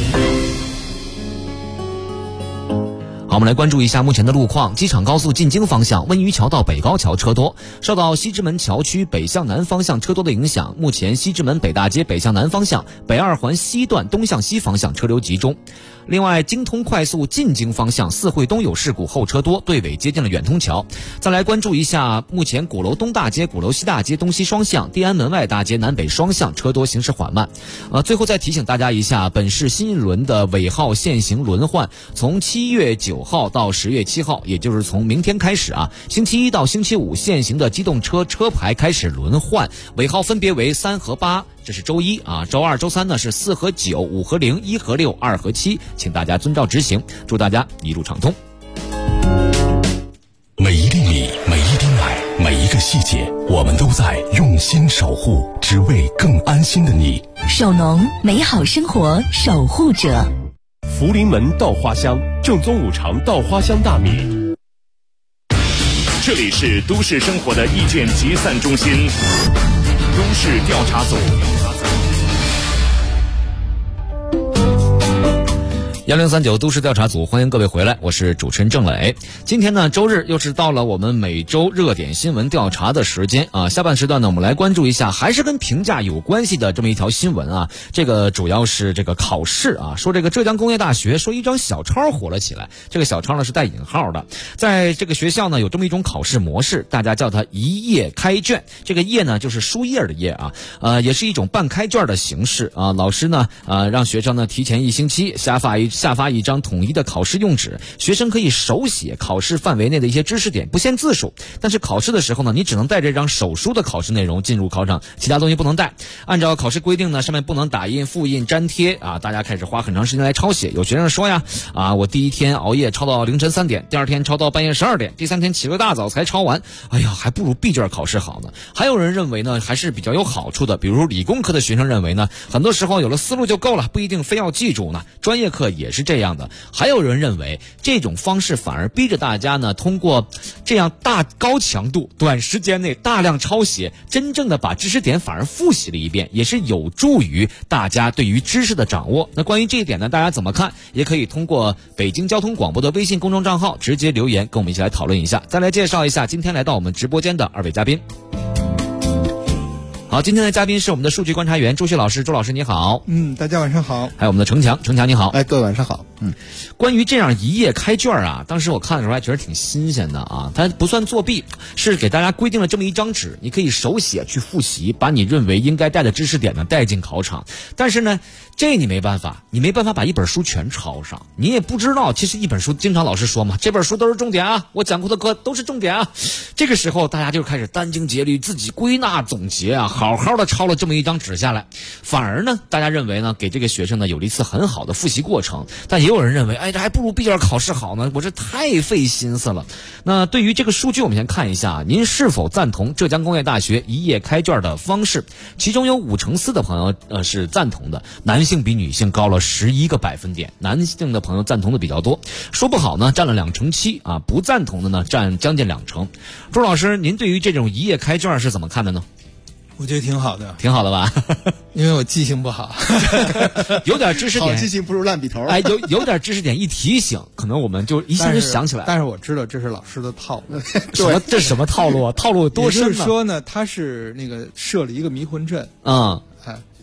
好，我们来关注一下目前的路况。机场高速进京方向温榆桥到北高桥车多，受到西直门桥区北向南方向车多的影响，目前西直门北大街北向南方向、北二环西段东向西方向车流集中。另外，京通快速进京方向四惠东有事故，后车多，队尾接近了远通桥。再来关注一下目前鼓楼东大街、鼓楼西大街东西双向、地安门外大街南北双向车多，行驶缓慢。最后再提醒大家一下，本市新一轮的尾号限行轮换从7月9号到10月7号，也就是从明天开始啊，星期一到星期五限行的机动车车牌开始轮换，尾号分别为3和8。这是周一啊，周二、周三呢是4和9、5和0、1和6、2和7，请大家遵照执行，祝大家一路畅通。 每一粒米，每一滴奶，每一个细节，我们都在用心守护，只为更安心的你。 首农，美好生活守护者。 福临门稻花香，正宗五常稻花香大米。 这里是都市生活的意见集散中心，都市调查组。 1039都市调查组，欢迎各位回来，我是主持人郑磊。今天呢，周日又是到了我们每周热点新闻调查的时间啊。下半时段呢，我们来关注一下还是跟评价有关系的这么一条新闻啊。这个主要是这个考试啊，说这个浙江工业大学说一张小抄火了起来，这个小抄呢是带引号的。在这个学校呢有这么一种考试模式，大家叫它一页开卷，这个页呢就是书页的页啊，也是一种半开卷的形式啊。老师呢让学生呢提前1星期下发一张统一的考试用纸，学生可以手写考试范围内的一些知识点，不限字数。但是考试的时候呢，你只能带这张手书的考试内容进入考场，其他东西不能带。按照考试规定呢，上面不能打印、复印、粘贴啊。大家开始花很长时间来抄写。有学生说呀，我第一天熬夜抄到凌晨3点，第二天抄到半夜12点，第3天起个大早才抄完。哎呀，还不如闭卷考试好呢。还有人认为呢，还是比较有好处的，比如理工科的学生认为呢，很多时候有了思路就够了，不一定非要记住呢。专业课也是这样的。还有人认为这种方式反而逼着大家呢，通过这样高强度短时间内大量抄写，真正的把知识点反而复习了一遍，也是有助于大家对于知识的掌握。那关于这一点呢，大家怎么看？也可以通过北京交通广播的微信公众账号直接留言，跟我们一起来讨论一下。再来介绍一下今天来到我们直播间的2位嘉宾。好，今天的嘉宾是我们的数据观察员朱旭老师，朱老师你好。 大家晚上好。 还有我们的程强你好。 各位晚上好。 关于这样一页开卷啊，当时我看的时候还觉得挺新鲜的啊。它不算作弊，是给大家规定了这么一张纸，你可以手写去复习，把你认为应该带的知识点呢带进考场。但是呢，这你没办法把一本书全抄上，你也不知道，其实一本书经常老师说嘛，这本书都是重点啊，我讲过的课都是重点啊。这个时候大家就开始殚精竭虑，自己归纳总结啊，好好的抄了这么一张纸下来。反而呢，大家认为呢，给这个学生呢有了一次很好的复习过程。但也有人认为，这还不如闭卷考试好呢，我这太费心思了。那对于这个数据，我们先看一下，您是否赞同浙江工业大学一页开卷的方式？其中有54%的朋友是赞同的，男性比女性高了11个百分点，男性的朋友赞同的比较多，说不好呢占了2成7啊，不赞同的呢占将近2成。朱老师，您对于这种一页开卷是怎么看的呢？ 我觉得挺好的， 挺好的吧？ 因为我记性不好， 有点知识点， 好记性不如烂笔头。 有点知识点一提醒，可能我们就一下就想起来。 但是我知道这是老师的套路。 这什么套路啊？套路多深呢？ 也就是说呢，他是那个设了一个迷魂阵。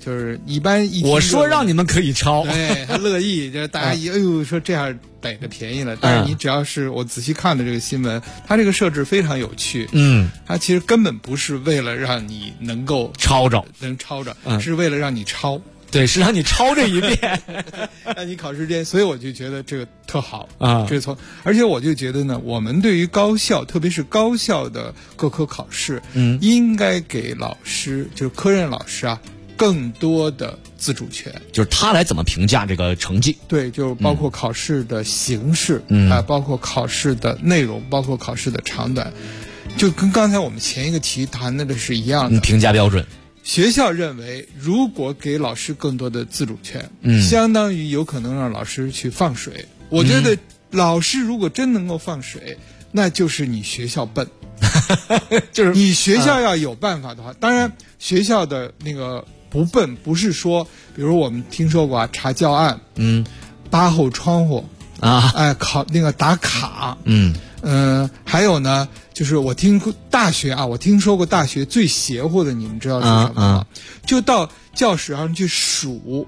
就是一般我说让你们可以抄， 对，他乐意，就是大家哎呦说这样逮着便宜了。但是你只要是我仔细看的这个新闻，它这个设置非常有趣。它其实根本不是为了让你能够能抄着，是为了让你抄。 对，是让你抄这一遍， 让你考试间，所以我就觉得这个特好啊。这而且我就觉得呢，我们对于高校，特别是高校的各科考试，应该给老师，就是科任老师啊，更多的自主权， 就是他来怎么评价这个成绩。 对，就包括考试的形式，包括考试的内容，包括考试的长短，就跟刚才我们前一个题谈的是一样的。 评价标准。 学校认为，如果给老师更多的自主权，相当于有可能让老师去放水。我觉得老师如果真能够放水，那就是你学校笨，就是你学校要有办法的话。当然，学校的那个不笨，不是说，比如我们听说过查教案，扒后窗户啊，考那个打卡，还有呢。就是我听说过大学最邪乎的，你们知道是什么吗？就到教室上去数，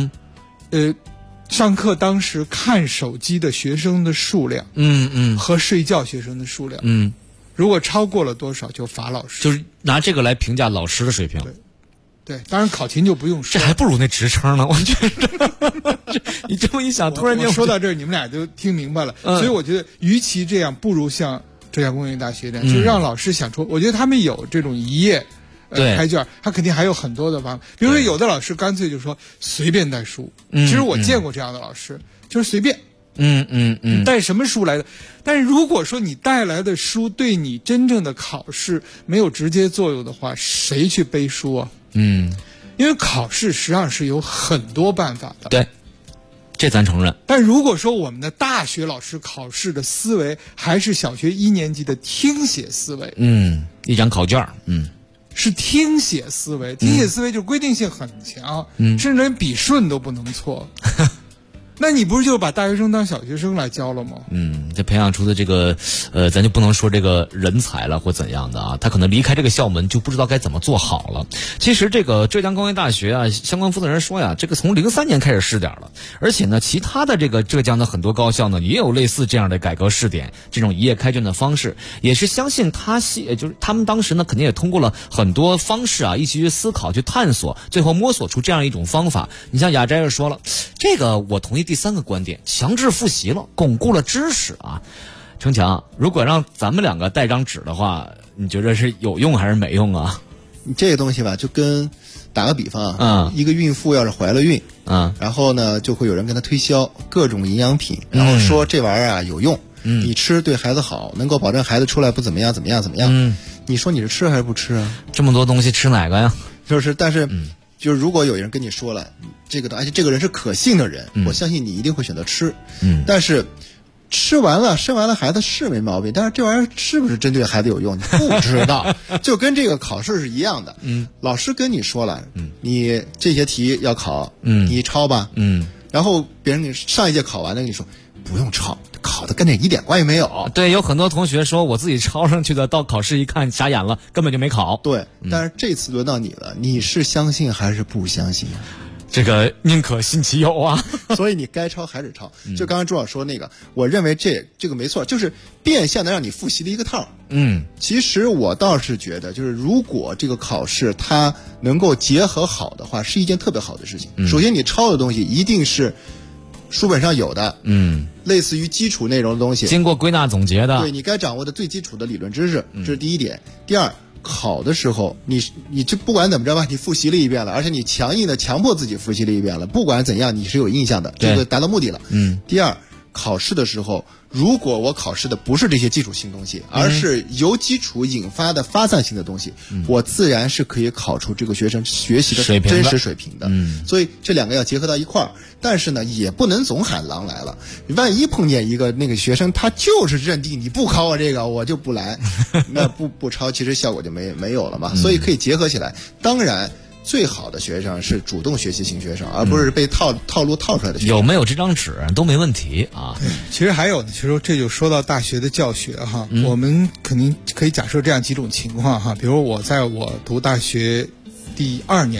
上课当时看手机的学生的数量，和睡觉学生的数量，如果超过了多少就罚老师， 就是拿这个来评价老师的水平。 对，当然考勤就不用说， 这还不如那职称呢，我觉得。你这么一想，突然间说到这儿，你们俩就听明白了。所以我觉得，与其这样，不如像浙江工业大学这样，就让老师想出。我觉得他们有这种一页开卷，他肯定还有很多的方法。比如说，有的老师干脆就说随便带书。其实我见过这样的老师，就是随便。你带什么书来的？但是如果说你带来的书对你真正的考试没有直接作用的话，谁去背书啊？因为考试实际上是有很多办法的。 对。这咱承认， 但如果说我们的大学老师考试的思维还是小学1年级的听写思维， 一张考卷， 是听写思维，听写思维就规定性很强，甚至连笔顺都不能错。那你不是就把大学生当小学生来教了吗？ 这培养出的这个，咱就不能说这个人才了或怎样的啊，他可能离开这个校门就不知道该怎么做好了。其实这个浙江工业大学啊，相关负责人说呀，这个从03年开始试点了，而且呢，其他的这个浙江的很多高校呢，也有类似这样的改革试点，这种一页开卷的方式，也是相信就是他们当时呢，肯定也通过了很多方式啊，一起去思考、去探索，最后摸索出这样一种方法。你像雅摘也说了，这个我同意第3个观点，强制复习了，巩固了知识啊。程强，如果让咱们2个带张纸的话，你觉得是有用还是没用啊？ 你这个东西吧，就跟打个比方啊，一个孕妇要是怀了孕，然后呢，就会有人跟她推销各种营养品，然后说这玩意儿啊有用，你吃对孩子好，能够保证孩子出来不怎么样，你说你是吃还是不吃啊？ 这么多东西吃哪个呀？ 就是，但是。就是如果有人跟你说了这个的，而且这个人是可信的人，我相信你一定会选择吃。但是吃完了生完了孩子是没毛病，但是这玩意儿是不是针对孩子有用，你不知道。就跟这个考试是一样的。老师跟你说了，你这些题要考，你抄吧。然后别人你上一届考完了跟你说不用抄，考的跟那一点关系没有。 对，有很多同学说我自己抄上去的，到考试一看傻眼了，根本就没考。 对，但是这次轮到你了，你是相信还是不相信啊？ 这个宁可信其有啊。 所以你该抄还是抄。就刚刚朱老师说那个，我认为这个没错，就是变相的让你复习的一个套。其实我倒是觉得，就是如果这个考试它能够结合好的话，是一件特别好的事情。首先你抄的东西一定是书本上有的，类似于基础内容的东西， 经过归纳总结的， 对你该掌握的最基础的理论知识，这是第一点。第二，考的时候你这不管怎么着吧，你复习了一遍了，而且你强硬的强迫自己复习了一遍了，不管怎样你是有印象的，这个达到目的了。第二，考试的时候，如果我考试的不是这些基础性东西，而是由基础引发的发散性的东西，我自然是可以考出这个学生学习的真实水平的。所以这2个要结合到一块儿，但是呢，也不能总喊狼来了。万一碰见一个那个学生，他就是认定你不考我这个，我就不来，那不抄，其实效果就没有了嘛。所以可以结合起来。当然。最好的学生是主动学习型学生，而不是被套路套出来的学生。 有没有这张纸都没问题啊。 其实还有呢，其实这就说到大学的教学哈，我们肯定可以假设这样几种情况哈，比如我在我读大学第2年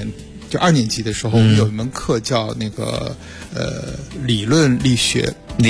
就2年级的时候，我们有一门课叫那个理论力学。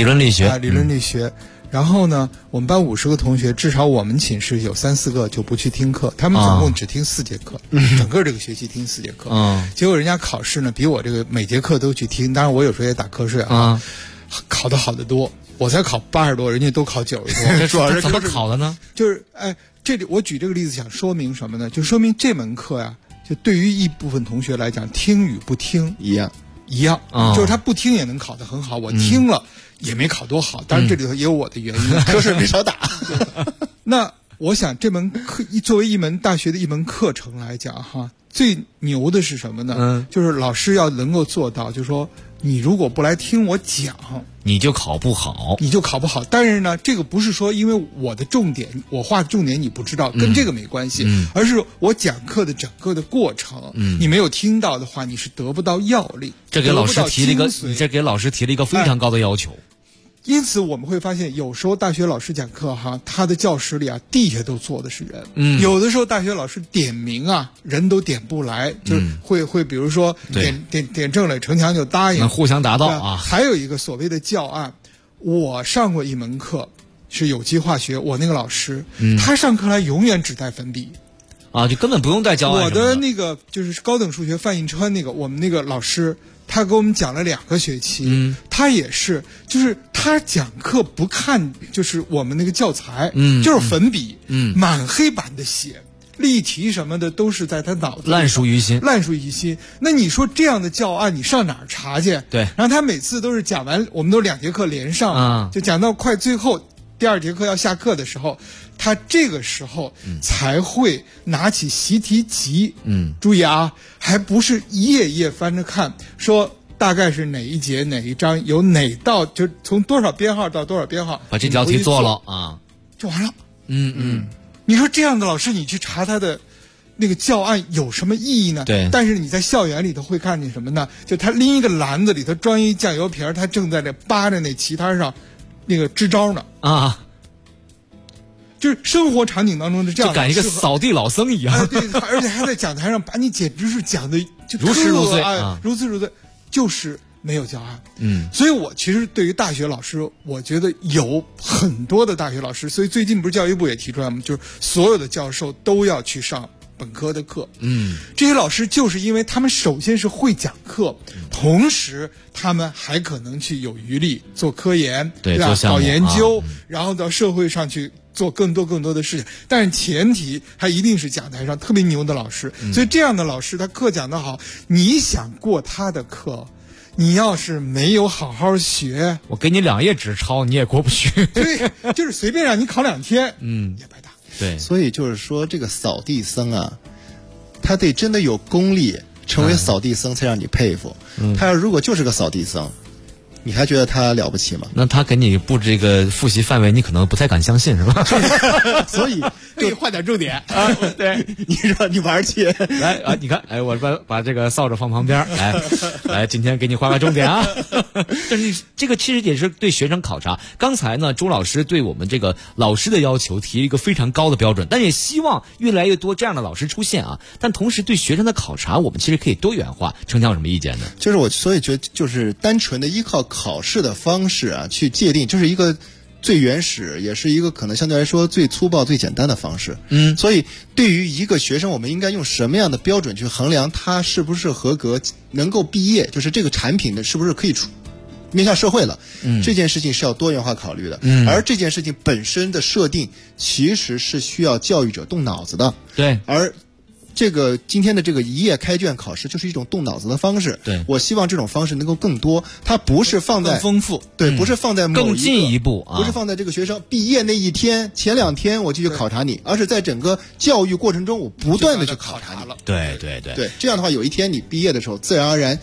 然后呢，我们班50个同学，至少我们寝室有3-4个就不去听课，他们总共只听4节课，整个这个学期听4节课。结果人家考试呢，比我这个每节课都去听，当然我有时候也打瞌睡啊，考得好得多。我才考80多，人家都考90多。 这主要是怎么考的呢？ 就是这里我举这个例子想说明什么呢？就说明这门课呀，就对于一部分同学来讲，听与不听一样， 就是他不听也能考得很好，我听了也没考多好，当然这里头也有我的原因， 瞌睡没少打。 那我想这门课作为一门大学的一门课程来讲哈，最牛的是什么呢？就是老师要能够做到，就是说你如果不来听我讲， 你就考不好。 但是呢，这个不是说因为我的重点，我画的重点你不知道，跟这个没关系，而是我讲课的整个的过程，你没有听到的话，你是得不到要领。 这给老师提了一个非常高的要求。 因此我们会发现，有时候大学老师讲课哈，他的教室里啊，地下都坐的是人。有的时候大学老师点名啊，人都点不来，就是会比如说点正了，城墙就答应， 互相达到啊。 还有一个所谓的教案，我上过一门课是有机化学，我那个老师，他上课来永远只带粉笔。 就根本不用带教案。 我的那个就是高等数学范应川那个，我们那个老师，他给我们讲了2个学期，他也是，就是他讲课不看，就是我们那个教材，就是粉笔，满黑板的写，例题什么的都是在他脑子里烂熟于心。 那你说这样的教案，你上哪儿查去？ 对。 然后他每次都是讲完，我们都2节课连上，就讲到快最后第2节课要下课的时候，他这个时候才会拿起习题集，注意啊，还不是一页一页翻着看，说大概是哪一节哪一章有哪道，就从多少编号到多少编号， 把这道题做了啊， 就完了。你说这样的老师，你去查他的那个教案有什么意义呢？ 对。 但是你在校园里头会看见什么呢？就他拎一个篮子里头装一酱油瓶，他正在这扒着那棋摊上那个支招呢啊。就是生活场景当中的这样， 就赶一个扫地老僧一样。 对，而且还在讲台上把你简直是讲的就如痴如醉如痴如醉，就是没有教案。所以我其实对于大学老师，我觉得有很多的大学老师，所以最近不是教育部也提出来吗？就是所有的教授都要去上本科的课。这些老师就是因为他们首先是会讲课，同时他们还可能去有余力做科研， 对吧？搞研究，然后到社会上去做更多的事情，但是前提他一定是讲台上特别牛的老师。所以这样的老师，他课讲得好，你想过他的课，你要是没有好好学， 我给你2页纸抄，你也过不去。 对，就是随便让你考2天，也白搭。 对， 所以就是说，这个扫地僧啊，他得真的有功力，成为扫地僧才让你佩服。他要如果就是个扫地僧，你还觉得他了不起吗？ 那他给你布置这个复习范围，你可能不太敢相信，是吧？ 所以可以换点重点啊。对， 你说你玩去来啊！你看，我把这个扫帚放旁边，来，今天给你画重点啊。这个其实也是对学生考察。刚才呢，朱老师对我们这个老师的要求提了一个非常高的标准，但也希望越来越多这样的老师出现啊。但同时对学生的考察，我们其实可以多元化。程强有什么意见呢？ 就是我所以觉得，就是单纯的依靠考试的方式啊去界定，就是一个最原始，也是一个可能相对来说最粗暴最简单的方式。所以对于一个学生，我们应该用什么样的标准去衡量他是不是合格，能够毕业，就是这个产品呢是不是可以面向社会了。这件事情是要多元化考虑的。而这件事情本身的设定其实是需要教育者动脑子的。 对， 而这个今天的这个一页开卷考试就是一种动脑子的方式。 对， 我希望这种方式能够更多，它不是放在更丰富， 对，不是放在更进一步不是放在这个学生毕业那一天前2天我就去考察你，而是在整个教育过程中我不断的去考察你。 对， 这样的话有一天你毕业的时候，自然而然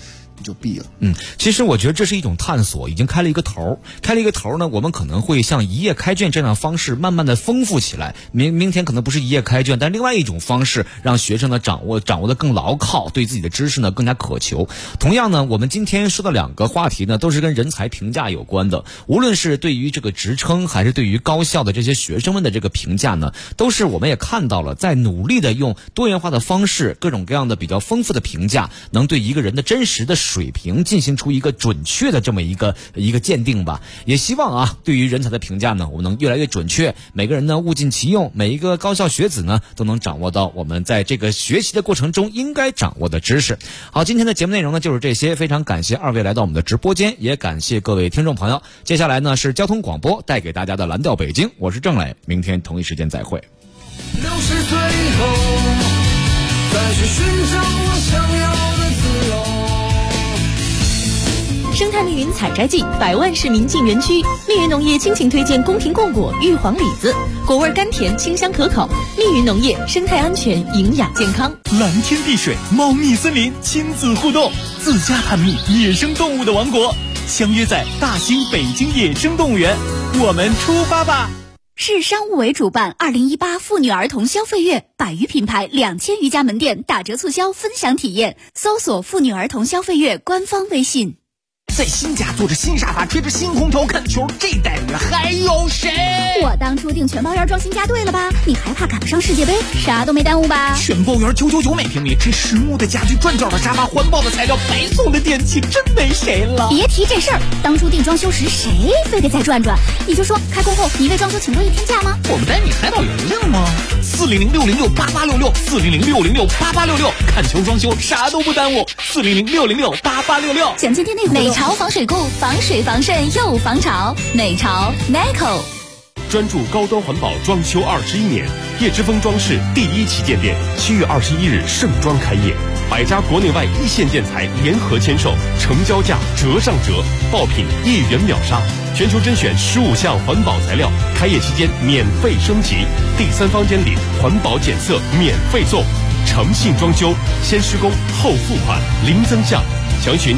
就闭了。 其实我觉得这是一种探索，已经开了一个头呢，我们可能会像一页开卷这样的方式慢慢的丰富起来。明天可能不是一页开卷，但另外一种方式让学生呢掌握的更牢靠，对自己的知识呢更加渴求。同样呢，我们今天说的2个话题呢都是跟人才评价有关的，无论是对于这个职称还是对于高校的这些学生们的这个评价呢，都是我们也看到了，在努力的用多元化的方式，各种各样的比较丰富的评价，能对一个人的真实的水平进行出一个准确的这么一个鉴定吧。也希望啊，对于人才的评价呢，我们能越来越准确，每个人呢物尽其用，每一个高校学子呢都能掌握到我们在这个学习的过程中应该掌握的知识。好，今天的节目内容呢就是这些，非常感谢2位来到我们的直播间，也感谢各位听众朋友。接下来呢是交通广播带给大家的蓝调北京，我是郑磊，明天同一时间再会。 60岁后再去寻找我想要的自由。 生态密云采摘季，100万市民进园区。密云农业倾情推荐宫廷贡果、玉皇李子，果味甘甜，清香可口。密云农业，生态安全，营养健康。 蓝天碧水，猫蜜森林，亲子互动，自家探秘野生动物的王国，相约在大兴北京野生动物园，我们出发吧！ 市商务委主办2018妇女儿童消费月，100余品牌2000余家门店打折促销分享体验，搜索妇女儿童消费月官方微信。 在新家坐着新沙发，吹着新空调看球，这待遇还有谁？ 我当初订全包园装新家对了吧？你还怕赶不上世界杯？啥都没耽误吧？ 全包园999每平米，这实木的家具，转角的沙发，环保的材料，白送的电器，真没谁了。 别提这事儿，当初订装修时谁非得再转转？你就说开工后你为装修请多1天假吗？ 我们带你海岛游令吗？400-606-8866，400-606-8866，看球装修啥都不耽误，400-606-8866。 详见店内活动。美潮防水库，防水防渗又防潮。美潮 Neco。 专注高端环保装修21年，叶之峰装饰第1旗舰店7月21日盛装开业，100家国内外一线建材联合签售，成交价折上折，爆品1元秒杀，全球甄选15项环保材料，开业期间免费升级，第3方监理，环保检测免费送，诚信装修，先施工后付款，零增项。详询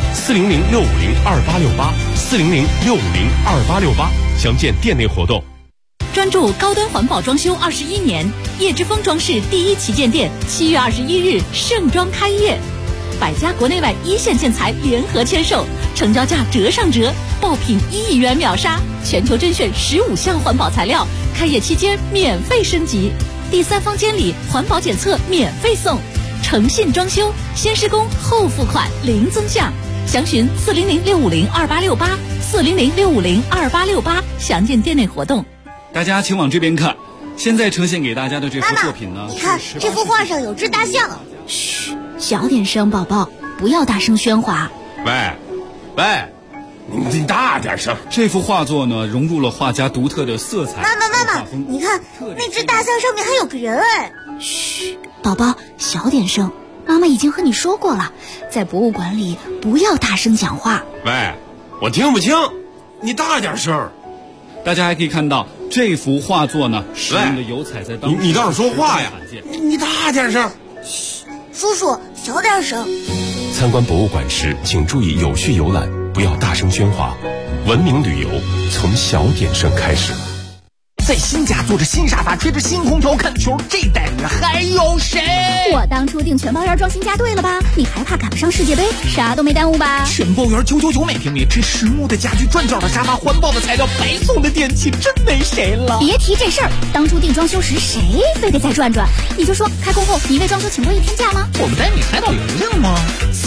400-650-2868，400-650-2868，详见店内活动。 专注高端环保装修21年，叶之峰装饰第1旗舰店7月21日盛装开业，100家国内外一线建材联合签售，成交价折上折，爆品1元秒杀，全球甄选15项环保材料，开业期间免费升级，第3方监理，环保检测免费送，诚信装修，先施工后付款，零增项。详询400-650-2868，400-650-2868，详见店内活动。 大家请往这边看，现在呈现给大家的这幅作品呢， 你看这幅画上有只大象。 嘘，小点声，宝宝，不要大声喧哗。 喂， 你大点声。 这幅画作呢，融入了画家独特的色彩。 妈妈，你看那只大象上面还有个人哎。 嘘，宝宝，小点声。妈妈已经和你说过了，在博物馆里不要大声讲话。 喂，我听不清，你大点声。 大家还可以看到这幅画作呢，使用的油彩在当时你倒是说话呀！你大点声。 嘘，叔叔小点声。 参观博物馆时，请注意有序游览，不要大声喧哗。文明旅游从小点声开始。 在新家坐着新沙发，吹着新空调看球，这待遇还有谁？ 我当初订全包园装新家对了吧？你还怕赶不上世界杯？啥都没耽误吧？ 全包园999每平米，这实木的家具，转角的沙发，环保的材料，白送的电器，真没谁了。 别提这事儿，当初订装修时谁非得再转转？你就说开工后你为装修请多1天假吗？ 我们带你海岛游令吗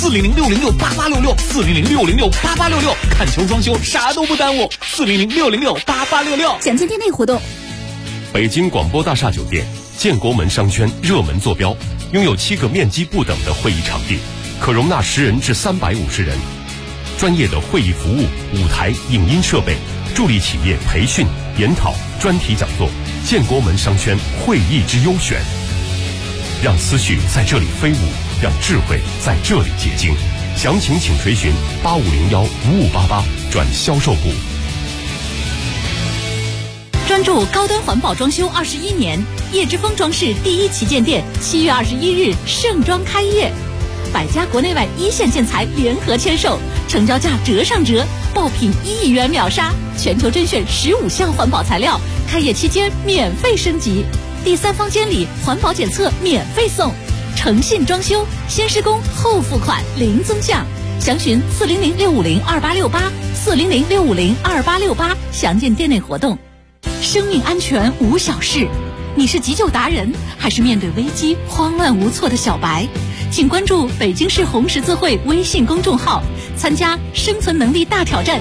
？400-606-8866，400-650-8866，看球装修啥都不耽误，400-650-8866， 详见店内活动。 北京广播大厦酒店建国门商圈热门坐标，拥有7个面积不等的会议场地，可容纳10人至350人，专业的会议服务、舞台、影音设备，助力企业培训、研讨、专题讲座。建国门商圈会议之优选，让思绪在这里飞舞，让智慧在这里结晶。详情请垂询8501-5588转销售部。 专注高端环保装修21年，叶之峰装饰第1旗舰店7月21日盛装开业百家国内外一线建材联合签售，成交价折上折，爆品1亿元秒杀，全球甄选15项环保材料，开业期间免费升级，第3方监理环保检测免费送，诚信装修，先施工后付款零增项，详询400-650-2868，400-650-2868，详见店内活动。生命安全无小事，你是急救达人，还是面对危机慌乱无措的小白？请关注北京市红十字会微信公众号，参加生存能力大挑战